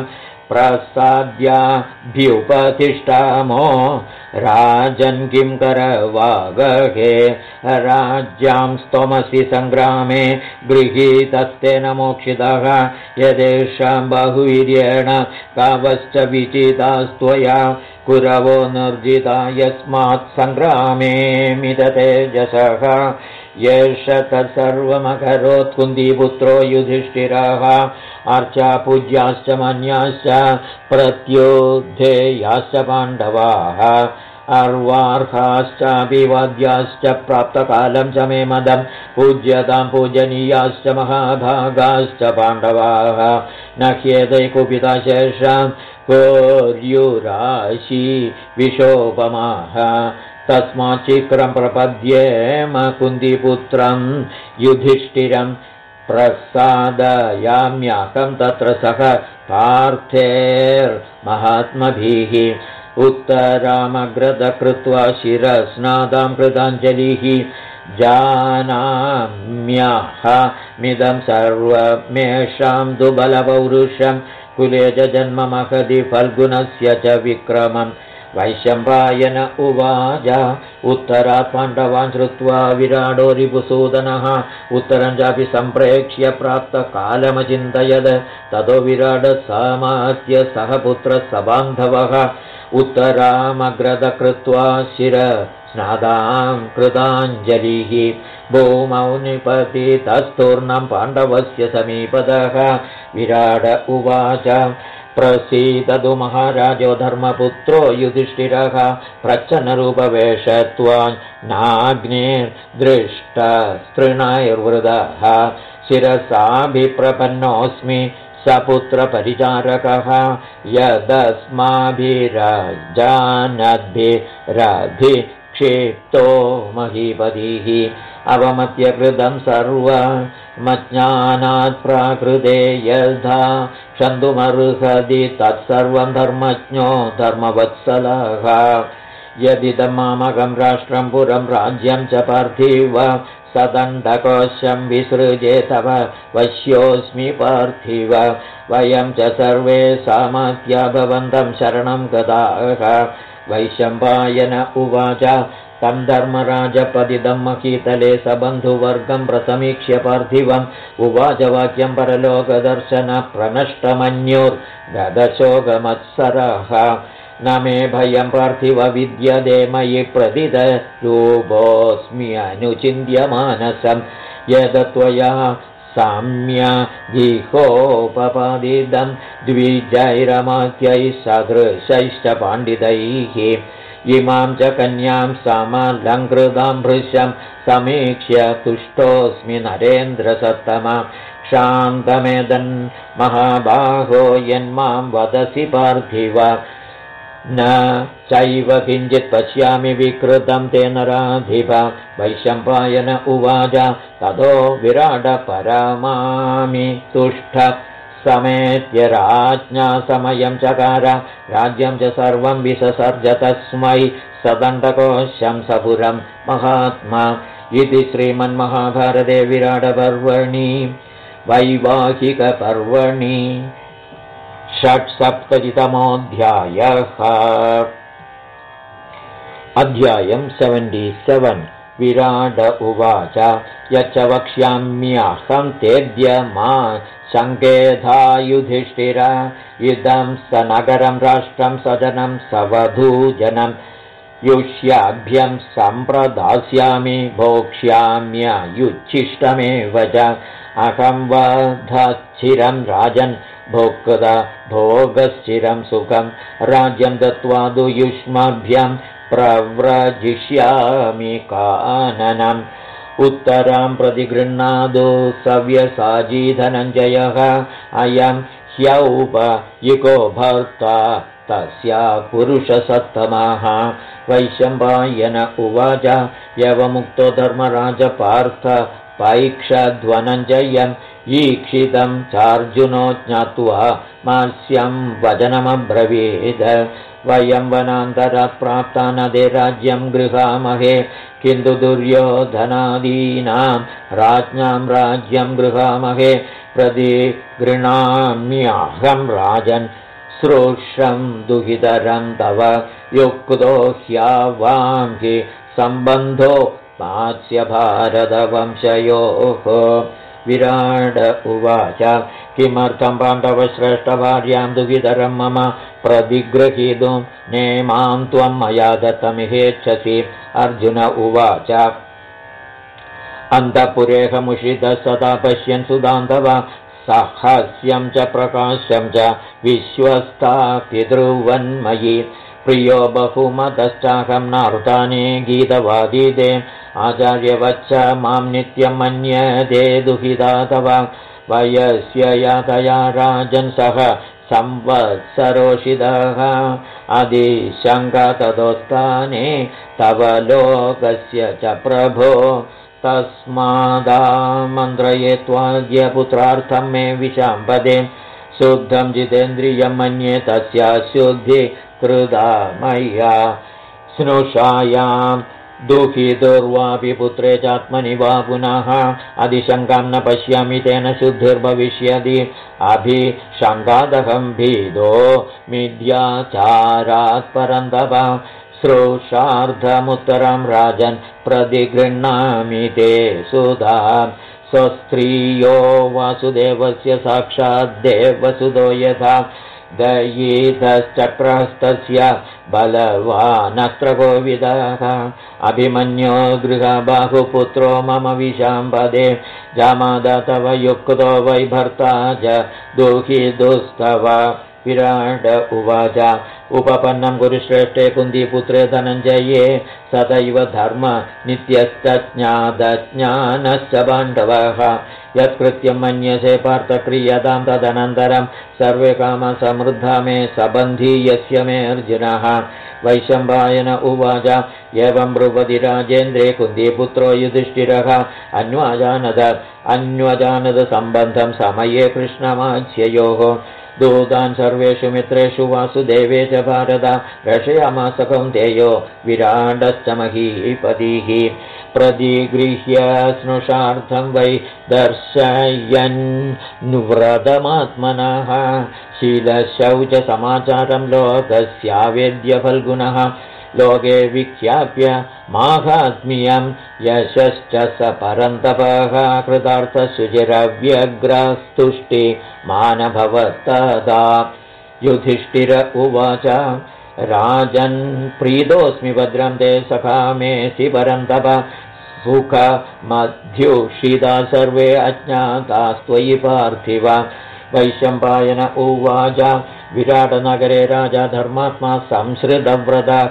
प्रसाद्याभ्युपतिष्ठामो राजन् किं करवावहे राज्यां स्तोमसि सङ्ग्रामे गृहीतस्तेन मोक्षितः यदेषां बाहुवीर्येण गावश्च विजितास्त्वया कुरवो निर्जिता यस्मात् सङ्ग्रामे मिदतेजसः येष तत्सर्वमकरोत् कुन्तीपुत्रो युधिष्ठिरः अर्चा पूज्याश्च मन्याश्च प्रत्युद्धेयाश्च पाण्डवाः अर्वार्हाश्चाभिवाद्याश्च प्राप्तकालं च मे मदं पूज्यतां पूजनीयाश्च महाभागाश्च पाण्डवाः न ह्येदै कुपिता शेषां कोर्युराशी विशोपमाः तस्माच्चिक्रं प्रपद्येम कुन्तीपुत्रं युधिष्ठिरं प्रसादयाम्याकं तत्र सह पार्थैर्महात्मभिः उत्तरामग्रद कृत्वा शिरस्नादां कृताञ्जलिः जानाम्यहमिदं सर्वमेषां दुबलपौरुषं कुले च जन्म महति फल्गुनस्य च विक्रमम् वैशम्पायन उवाच उत्तरात् पाण्डवान् श्रुत्वा विराडो रिपुसूदनः उत्तरं चापि सम्प्रेक्ष्य प्राप्तकालमचिन्तयत् ततो विराट समात्य सह पुत्रः सबान्धवः उत्तरामग्रद कृत्वा शिरस्नादां कृताञ्जलिः भूमौ निपतितस्तूर्णं पाण्डवस्य समीपतः विराट उवाच प्रसीदतु महाराजो धर्मपुत्रो युधिष्ठिरः प्रच्छन्नरूपवेषत्वान् नाग्निर्दृष्टस्तृणैर्वृदः शिरसाभिप्रपन्नोऽस्मि सपुत्रपरिचारकः यदस्माभिरजानद्भिरधिक्षिप्तो महीपतिः अवमत्यकृतं सर्वमज्ञानात् प्राकृते यथा क्षन्तुमर्हति तत्सर्वं धर्मज्ञो धर्मवत्सलः यदिदं मामकं राष्ट्रं पुरं राज्यं च पार्थिव सदण्डकोशं विसृजे तव वश्योऽस्मि पार्थिव वयं च सर्वे सामात्या भवन्तं शरणं गताः वैशम्पायन उवाच तं धर्मराजपदिदं महीतले सबन्धुवर्गं प्रसमीक्ष्य पार्थिवम् उवाच वाक्यं परलोकदर्शन प्रणष्टमन्योर्गदशोकमत्सरः न मे भयं पार्थिव विद्यते मयि प्रदितरूपोऽस्मि अनुचिन्त्यमानसं यदत्वया साम्यगिहोपपादितं द्विजैरमात्यैः सदृशैश्च पाण्डितैः इमां च कन्यां समलङ्कृतां भृशं समीक्ष्य तुष्टोऽस्मि नरेन्द्रसत्तमा क्षान्तमेदन् महाबाहो यन्मां वदसि पार्थिव न चैव किञ्चित् पश्यामि विकृतं तेन राधिप वैशम्पायन उवाच ततो विराट परमामि तुष्ट समेत्य राज्ञा समयं चकार राज्यं च सर्वं विससर्ज तस्मै सदण्डकोशं सपुरं महात्मा इति श्रीमन्महाभारते विराटपर्वणि वैवाहिकपर्वणि षट्सप्ततितमोऽध्यायः। अध्यायं 77। विराट उवाच यच्च वक्ष्याम्यहं तेद्य मा शङ्केधा युधिष्ठिर इदं स नगरं राष्ट्रं सजनं सवधूजनं युष्याभ्यं सम्प्रदास्यामि भोक्ष्याम्ययुच्छिष्टमेव च अहं वधश्चिरं राजन् भोक्द भोगश्चिरं सुखं राज्यं दत्त्वा दुयुष्मभ्यं प्रव्रजिष्यामि काननम् उत्तरां प्रतिगृह्णादु सव्यसाची धनञ्जयः अयं ह्यौपयिको भर्ता तस्या पुरुषसत्तमः। वैशम्पायन उवाच यवमुक्तो धर्मराजपार्थ पैक्षध्वनञ्जयम् ईक्षितं चार्जुनो ज्ञात्वा मास्यं वचनमब्रवीद वयं वनान्तरात् प्राप्ता नदे राज्यं गृहामहे किन्तु दुर्योधनादीनां राज्ञां राज्यं गृहामहे प्रतिगृह्णाम्यहं राजन् श्रोषं दुहितरं तव युक्तो ह्यावां हि सम्बन्धो मात्स्य भारतवंशयोः। विराट उवाच किमर्थं पाण्डवश्रेष्ठभार्यां दुहितरं मम प्रतिगृहीतुं नेमां त्वं मया दत्तमिहेच्छसि। अर्जुन उवाच अन्तःपुरेहमुषितः सदा पश्यन् सुदान्तव साहस्यं च प्रकाश्यं च विश्वस्ता पितृवन्मयि प्रियो बहुमतश्चाहं नार्ताने गीतवादीते आचार्यवच्च मां नित्यं मन्यते दुहिता तव वयस्य यातया राजन् सह संवत्सरोषितः अधिशङ्का तदोत्थाने तव लोकस्य च प्रभो तस्मादामन्त्रये त्वाद्य पुत्रार्थं मे विशाम्पदे शुद्धं जितेन्द्रियं मन्ये तस्या शुद्धि कृता मया स्नुषायां दुहितुर्वापि पुत्रे चात्मनि वा पुनः अधिशङ्कां न पश्यामि तेन शुद्धिर्भविष्यति अभिशङ्कादहं भीदो मिथ्याचारात् परन्तप श्रोषार्धमुत्तरं राजन् प्रतिगृह्णामि ते सुधा स्वस्त्रियो वासुदेवस्य साक्षाद्देवसुतो यथा दयितश्चक्रहस्तस्य बलवानस्त्र कोविदः अभिमन्यो गृहबाहुपुत्रो मम विशाम्पदे जामादा तव युक्तो वै भर्ता च दुहितुस्तव। विराट उवाच उपपन्नं गुरुश्रेष्ठे कुन्तीपुत्रे धनञ्जये सदैव धर्म नित्यस्तज्ञादज्ञानश्च पाण्डवः यत्कृत्यं मन्यसे पार्थक्रियतां तदनन्तरं सर्वे कामसमृद्धा मे सबन्धी यस्य मे अर्जुनः। वैशम्पायन उवाच एवं ब्रुवति राजेन्द्रे कुन्तीपुत्रो युधिष्ठिरः अन्वजानद सम्बन्धं समये कृष्णमाच्ययोः दूतान् सर्वेषु मित्रेषु वासुदेवे च भारत रक्षयामास कौन्तेयो विराटश्च महीपतिः प्रतिगृह्य स्नुषार्थं वै दर्शयन्व्रतमात्मनः शीलशौच समाचारं लोकस्यावेद्य फल्गुनः लोके विख्याप्य माहात्म्यं यशश्च स परन्तपः कृतार्थशुचिरव्यग्रस्तुष्टि मानभवत्तदा। युधिष्ठिर उवाच राजन् प्रीतोऽस्मि भद्रं ते सखा मेऽसि परन्तप सुखमध्युषिता सर्वे अज्ञातास्त्वयि पार्थिव। वैशम्पायन उवाच विराटनगरे राजा धर्मात्मा संसृतव्रतः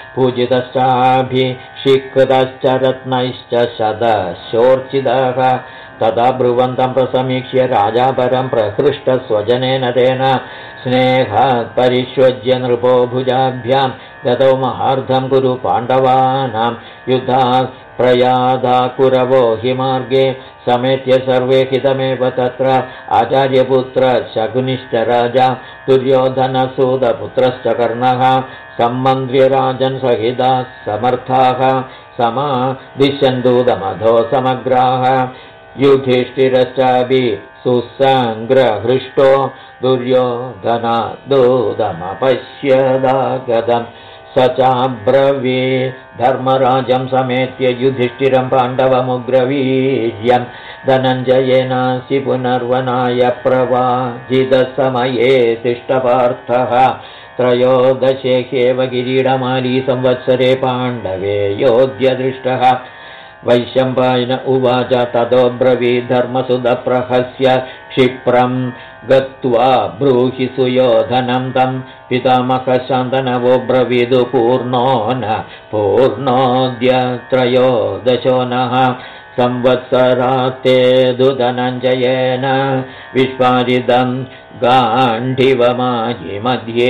पूजितश्चाभिषिक्तश्च रत्नैश्च शतशोर्चितः तदा ब्रुवन्तं प्रसमीक्ष्य राजा परं प्रहृष्टस्वजनेन तेन स्नेहात् परिष्वज्य नृपो भुजाभ्यां गतौ महार्धं कुरु पाण्डवानां युद्धात् प्रयादा कुरवो हि मार्गे समेत्य सर्वे हितमेव तत्र आचार्यपुत्र शकुनिश्च राजा दुर्योधनसूदपुत्रश्च कर्णः सम्मन्त्र्य राजन् सहिताः समर्थाः समादिशन् दूतमधो समग्राः युधिष्ठिरश्चापि सुसङ्ग्रहृष्टो दुर्योधनादूदमपश्यदागतम् स चाब्रवी धर्मराजं समेत्य युधिष्ठिरं पाण्डवमुग्रवीर्यं धनञ्जयेनासि पुनर्वनाय प्रवाजितसमये तिष्ठपार्थः त्रयोदशे ह्येव किरीटमाली संवत्सरे पाण्डवे योध्यदृष्टः वैशम्पायन उवाच ततो ब्रवीद् धर्मसुतप्रहस्य क्षिप्रं गत्वा ब्रूहि सुयोधनं तं पितामहशान्तनवो ब्रवीदु पूर्णोऽद्य त्रयोदशो नः संवत्सरास्ते धनञ्जयेन विस्फारितं गाण्डीवमायि मध्ये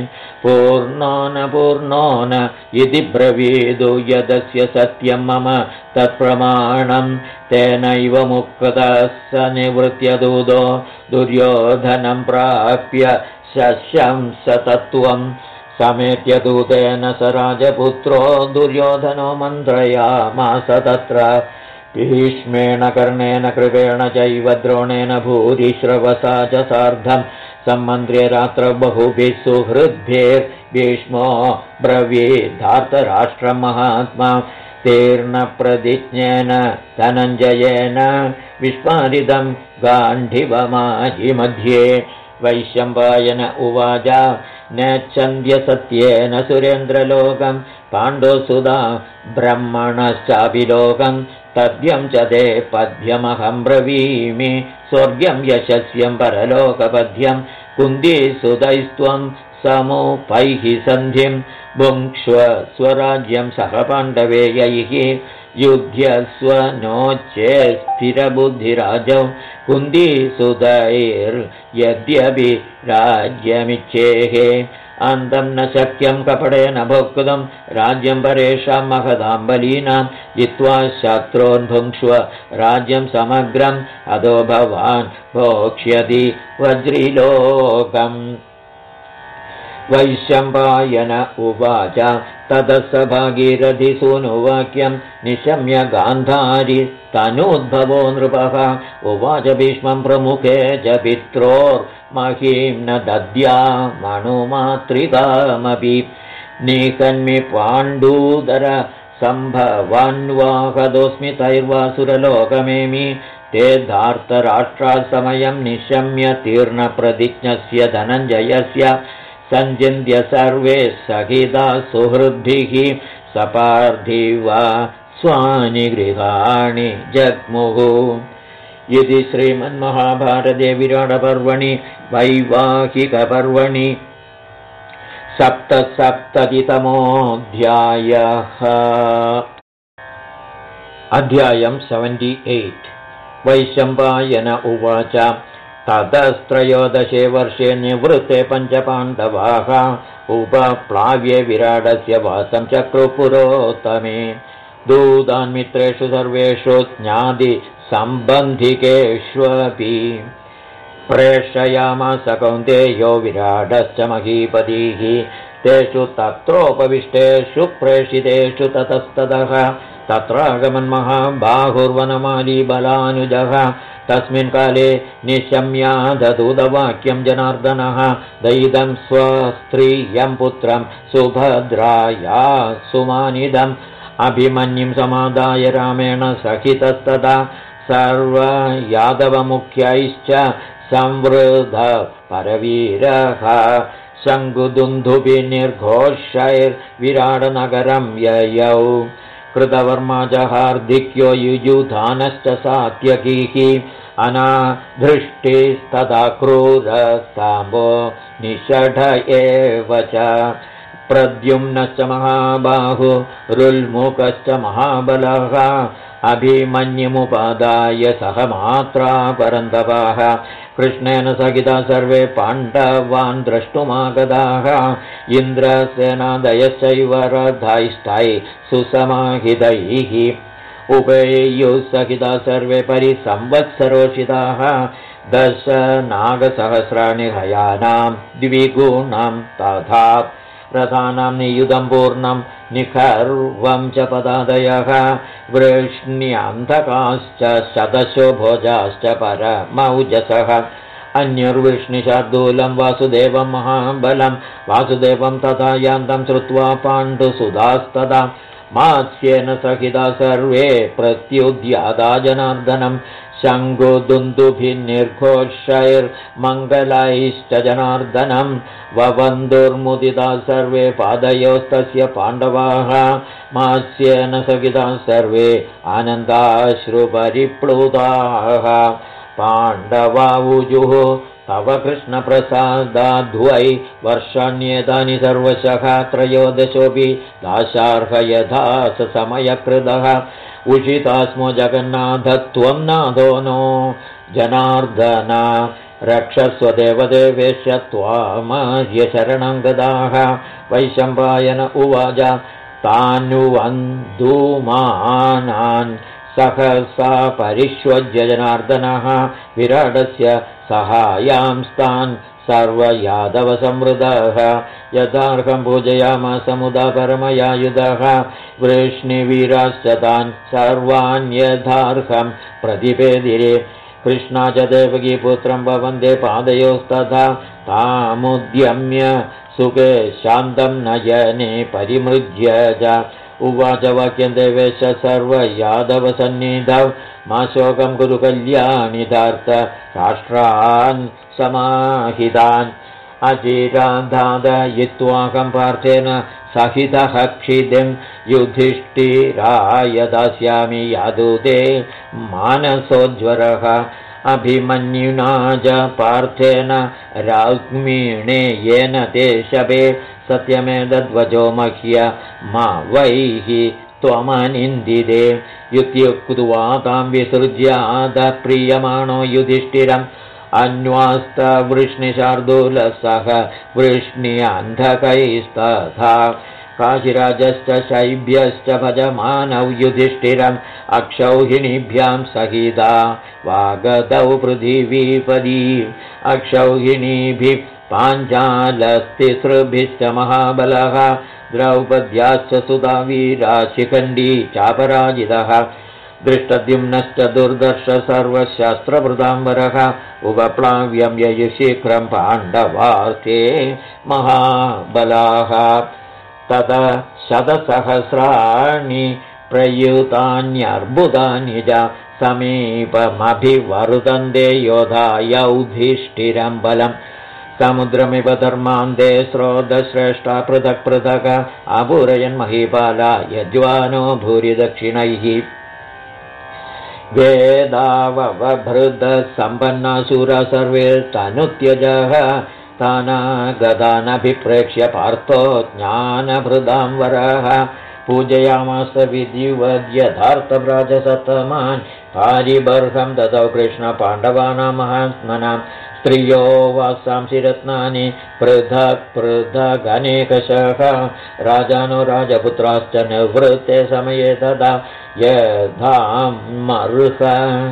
पूर्णो न इति ब्रवीदु यदस्य सत्यं मम तत्प्रमाणं तेनैव मुक्तः स निवृत्य दूतो दुर्योधनं प्राप्य शशंस तत्त्वं समेत्य दूतेन स राजपुत्रो दुर्योधनो मन्त्रयामास तत्र भीष्मेण कर्णेन कृपेण चैव द्रोणेन भूरिश्रवसा च सार्धं सम्मन्त्र्य रात्रौ बहुभिः सुहृद्भिर्भीष्मो ब्रवीद्धार्तराष्ट्रं महात्मा तीर्णप्रतिज्ञेन धनञ्जयेन विस्फारितं गाण्डीवमायि मध्ये वैशम्पायन उवाच नेच्छन्त्य सत्येन सुरेन्द्रलोकं पाण्डुसुधा ब्रह्मणश्चापि लोकं तद्यं च ते पद्यमहं ब्रवीमि स्वर्ग्यं यशस्यं परलोकपद्यं कुन्तीसुतैस्त्वं समुपैः सन्धिं भुङ्क्ष्व स्वराज्यं सह पाण्डवेयैः युध्यस्व नोच्चे स्थिरबुद्धिराजौ कुन्तीसुतैर्यद्यपि राज्यमिच्छेः अन्तं न शक्यं कपटेन भोक्तुं राज्यं परेषां महतां बलीनां जित्वा शत्रून् भुङ्क्ष्व राज्यं समग्रम् अदो भवान् भोक्ष्यति वज्रिलोकम् वैशम्पायन उवाच ततः स भागीरथिसूनुवाक्यं निशम्य गान्धारी तनूद्भवो नृपः उवाच भीष्मं प्रमुखे च पित्रोर्महीं न दद्यामनुमात्रिकामपि निकन्मि पाण्डूदर सम्भवान्वाहदोऽस्मि तैर्वासुरलोकमेमि ते धार्तराष्ट्रात् समयं निशम्य तीर्णप्रतिज्ञस्य धनञ्जयस्य सञ्चिन्त्य सर्वे सहिता सुहृद्भिः सपार्थिवा स्वानि गृहाणि जग्मुः इति श्रीमन्महाभारते विराटपर्वणि वैवाहिकपर्वणि सप्तसप्ततितमोऽध्यायः। अध्यायं 78। वैशम्पायन उवाच ततस्त्रयोदशे वर्षे निवृत्ते पञ्चपाण्डवाः उपप्लाव्ये विराटस्य वासं चक्रुपुरोत्तमे दूतान् मित्रेषु सर्वेषु ज्ञातिसम्बन्धिकेष्वपि प्रेषयामास कौन्तेयो विराटश्च महीपतिः तेषु तत्रोपविष्टेषु प्रेषितेषु ततस्ततः तत्रागमन्महाबाहुर्वनमाली बलानुजः तस्मिन् काले निशम्याददूतवाक्यं जनार्दनः दयितं स्वस्त्रियं पुत्रं सुभद्राया सुमानिदम् अभिमन्युं समादाय रामेण सहितस्तदा सर्वयादवमुख्यैश्च संवृद्ध परवीरः शङ्कुदुन्दुभिर्निर्घोषैर्विराटनगरं ययौ कृतवर्मा च हार्दिक्यो युयुधानश्च सात्यकीः अनाधृष्टिस्तथा क्रूरस्ताम्बो निषढ एव च प्रद्युम्नश्च महाबाहुरुल्मुखश्च महाबलः अभिमन्युमुपादाय सह मात्रा परन्तपाः कृष्णेन सहिता सर्वे पाण्डवान् द्रष्टुमागताः इन्द्रसेनादयश्चैव रथैस्तै सुसमाहितैः उपेयुः सहिता सर्वे परिसंवत्सरोषिताः 10 नागसहस्राणि हयानां द्विगुणं तथा रथानां नियुधं पूर्णं निखर्वं च पदादयः वृष्ण्यन्धकाश्च शतशो भोजाश्च परमौजसः अन्यर्विष्णुशार्दूलं वासुदेवं महाबलं वासुदेवं तथा यान्तं श्रुत्वा पाण्डुसुधास्तदा मात्स्येन सहिता सर्वे प्रत्युद्यादा जनार्दनं शङ्खुदुन्दुभिर्निर्घोषैर्मङ्गलैश्च जनार्दनं ववन्दुर्मुदिता सर्वे पादयोस्तस्य पाण्डवाः मात्स्येन सहिता सर्वे आनन्दाश्रुपरिप्लुताः पाण्डवावुजुः तव कृष्णप्रसादाद्वै वर्षाण्येतानि सर्वशः त्रयोदशोऽपि दाशार्ह यथा स समयकृतः उषिता स्मो जगन्नाथ त्वं नाथो नो जनार्दन रक्षस्व देवदेवेश त्वामार्यशरणं गदाः वैशम्पायन उवाच तानुवन्दूमानान् सहसा परिष्वज्य जनार्दनः विराटस्य सहायांस्तान् सर्वयादवसमृदः यथार्हं पूजयामास मुदा परमयायुधः वृष्णिवीराश्च तान् सर्वान् यथार्हं प्रतिपेदिरे कृष्णा च देवकी पुत्रं ववन्दे पादयोस्तथा तामुद्यम्य सुखे शान्तं नयने परिमृज्य च उवाच वाक्यं देवेश सर्वयादवसन्निधौ मा शोकं कुरु कल्याणितार्थ राष्ट्रान् समाहितान् अचिराधादयित्वाहं पार्थेन सहितः क्षितिं युधिष्ठिराय दास्यामि यादुते मानसोज्वरः अभिमन्युना च पार्थेन राज्ञिणे येन ते शपे सत्यमेतद्वचो मह्य मा वैः त्वमनिन्दिते युत्युक्त्वा तां विसृज्यादप्रीयमाणो युधिष्ठिरम् अन्वास्तवृष्णिशार्दूलसः वृष्ण्यन्धकैस्तथा काशिराजश्च शैब्यश्च भजमानौ युधिष्ठिरम् अक्षौहिणीभ्यां सहिता वागतौ पृथिवीपदी अक्षौहिणीभिः पाञ्चालस्तिसृभिश्च महाबलः द्रौपद्याश्च सुता वीरा शिखण्डी चापराजितः दृष्टद्युम्नश्च दुर्दर्श सर्वशास्त्रभृताम्बरः उपप्लाव्यं ययुशीघ्रं पाण्डवार्थे महाबलाः तत शतसहस्राणि प्रयुतान्यर्बुदानि च समीपमभिवरुदन्ते योधा युधिष्ठिरं बलम् समुद्रमिव धर्मान्ते स्रोतश्रेष्ठा पृथक् पृथक् अपूरयन्महीपाला यज्वानो भूरि दक्षिणैः वेदावभृतसम्पन्नाशूरा सर्वे तनुत्यजः तानागतानभिप्रेक्ष्य पार्थो ज्ञानभृदां वरः पूजयामास विधिवद्यथार्थव्राजसत्तमान् पारिबर्हं ददौ कृष्णपाण्डवानां महात्मनां स्त्रियो वासांसि रत्नानि पृथक् पृथगनेकशः राजानो राजपुत्राश्च निवृत्ते समये तदा यथामर्ह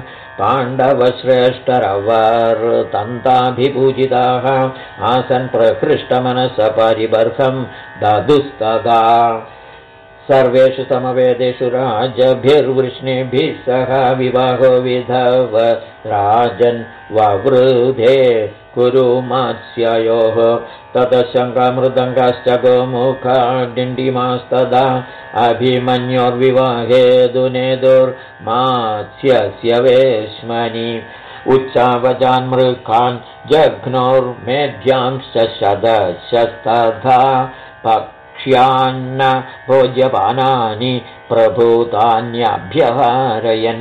पाण्डवश्रेष्ठरवर्तन्ताभिपूजिताः आसन् प्रकृष्टमनस परिबर्हं ददुस्तदा सर्वेषु समवेदेषु राजभिर्वृष्णिभिः सह विवाहो विधव राजन् ववृधे कुरु मात्स्ययोः ततः शङ्खमृदङ्गाश्च गोमुखा डिण्डिमास्तदा अभिमन्योर्विवाहे दुनेदुर्मात्स्यस्य वेश्मनि उच्चावजान् मृगान् जघ्नोर्मेध्यांश्च शतशस्तथा क्ष्यान्न भोज्यपानानि प्रभूतान्यभ्यहारयन्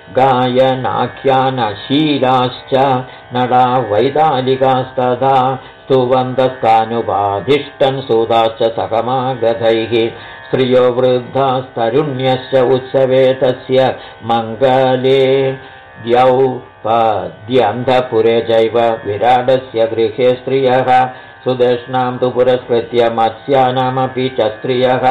गायनाख्यानशीलाश्च नडा वैतालिकास्तथा स्तुवन्तस्तानुपाधिष्ठन् सूताश्च सकमागतैः स्त्रियो वृद्धास्तरुण्यश्च उत्सवे तस्य मङ्गले द्यौपद्यन्धपुरे चैव विराटस्य गृहे स्त्रियः सुदेष्णां तु पुरस्कृत्य मत्स्यानामपि च स्त्रियः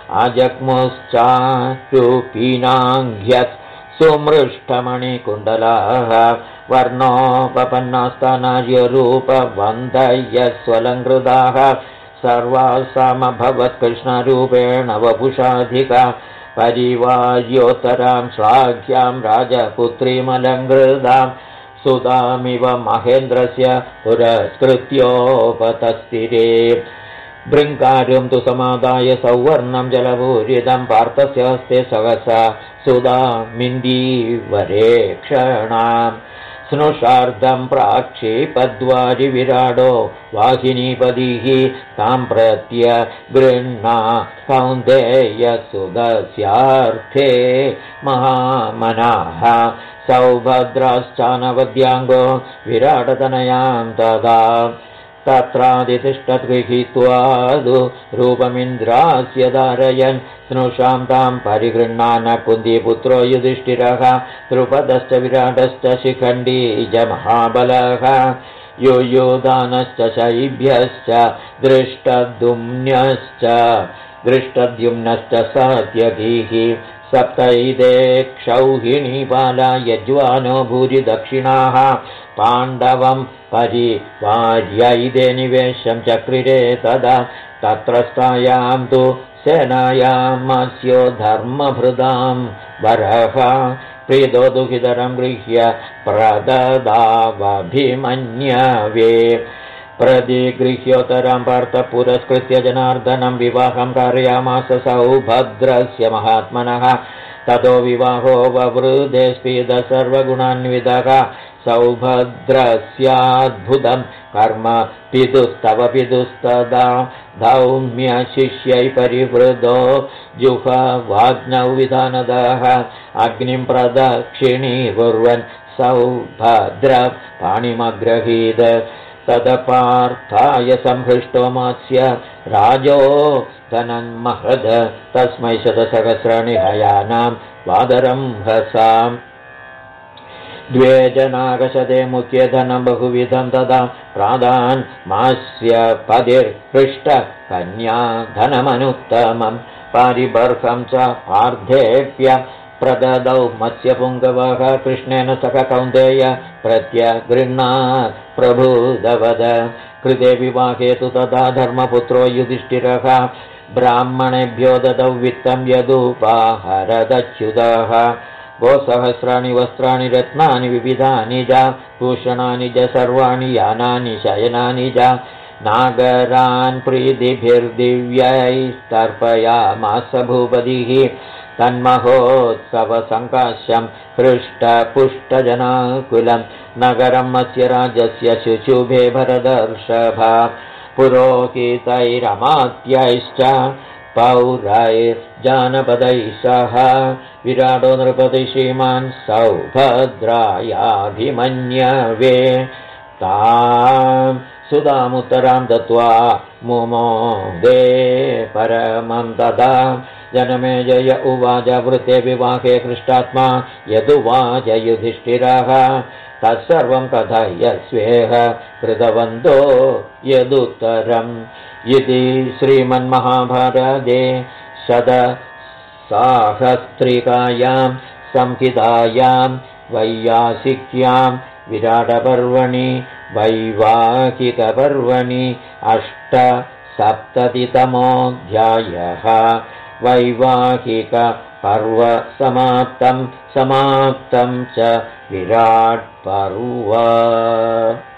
आजग्मुश्चारूपीनाङ्घ्यत् सुमृष्टमणिकुण्डलाः वर्णोपपन्नास्तानार्यरूपवन्धयस्वलङ्कृताः सर्वासामभवत् कृष्णरूपेण वपुषाधिका परिवार्योत्तरां श्लाघ्यां राजपुत्रीमलङ्कृतां सुतामिव महेन्द्रस्य पुरस्कृत्योपतस्थिरे भृङ्कारुं तु समादाय सौवर्णं जलपूरितं पार्थस्य हस्ते सहसा सुधामिन्दीवरेक्षणाम् स्नुषार्धं प्राक्षेपद्वारि विराडो वाहिनीपतिः तां प्रत्यगृह्णा कौन्तेयसुदस्यार्थे महामनाः सौभद्राश्चानवद्याङ्गो विराटतनयां तदा तत्रादितिष्ठद्गृहीत्वादु रूपमिन्द्रास्य धारयन् स्नुषां तां परिगृह्णान कुन्तीपुत्रो युधिष्ठिरः द्रुपदश्च विराटश्च शिखण्डी च महाबलः युयुधानश्च शैभ्यश्च दृष्टद्युम्नश्च सात्यकीः सप्तैदे क्षौहिणीबाला यज्वानो भूरि दक्षिणाः पाण्डवं परिवार्यैदे निवेशं चक्रिरे तदा तत्रस्थायां तु सेनायामस्यो धर्मभृदां वरः प्रीतो दुहितरं गृह्य प्रददावभिमन्यवे प्रतिगृह्योत्तरां पार्थ पुरस्कृत्य जनार्दनं विवाहं कारयामास सौभद्रस्य महात्मनः ततो विवाहो ववृधे स्फीद सर्वगुणान्वितः सौभद्रस्याद्भुतं कर्म पितुस्तव पितुस्तदा धौम्यशिष्यै परिवृतो जुहवाग्नौ विधानदः अग्निं प्रदक्षिणीकुर्वन् सौभद्र पाणिमग्रहीत तदपार्थाय संहृष्टो मास्य राजो धनन्महद तस्मै शतसहस्राणि हयानां वादरं हसाम् द्वे जनागशते मुख्ये धनं बहुविधं तदा प्रादान् मास्य पदिर्हृष्ट कन्या धनमनुत्तमं पारिबर्हं च पार्थेभ्य प्रददौ मत्स्यपुङ्गवः कृष्णेन सह कौन्तेय प्रत्यगृह्णात् प्रभुदवद कृते विवाहे तु तदा धर्मपुत्रो युधिष्ठिरः ब्राह्मणेभ्यो ददौ वित्तं यदुपाहरदच्युतः गोसहस्राणि वस्त्राणि रत्नानि विविधानि च भूषणानि च सर्वाणि यानानि शयनानि च नागरान् प्रीतिभिर्दिव्यैस्तर्पयामास भूपतिः तन्महोत्सवसङ्काश्यं हृष्टपुष्टजनाकुलं नगरं मत्स्य राजस्य शुशुभे भरदर्षभा पुरोहितैरमात्यैश्च पौरैर्जानपदैः सह विराटो नृपति श्रीमान् सौभद्रायाभिमन्यवे तां सुधामुत्तरां दत्त्वा मुमोदे परमं तदा जनमेजय उवाच वृते विवाहे हृष्टात्मा यदुवाच युधिष्ठिरः तत्सर्वं कथय स्वेह कृतवन्तो यदुत्तरम् इति श्रीमन्महाभारते शतसाहस्रिकायां संहितायां वैयासिक्यां विराटपर्वणि वैवाहिकपर्वणि 870तमोऽध्यायः वैवाहिकपर्व समाप्तं च विराट्पर्व।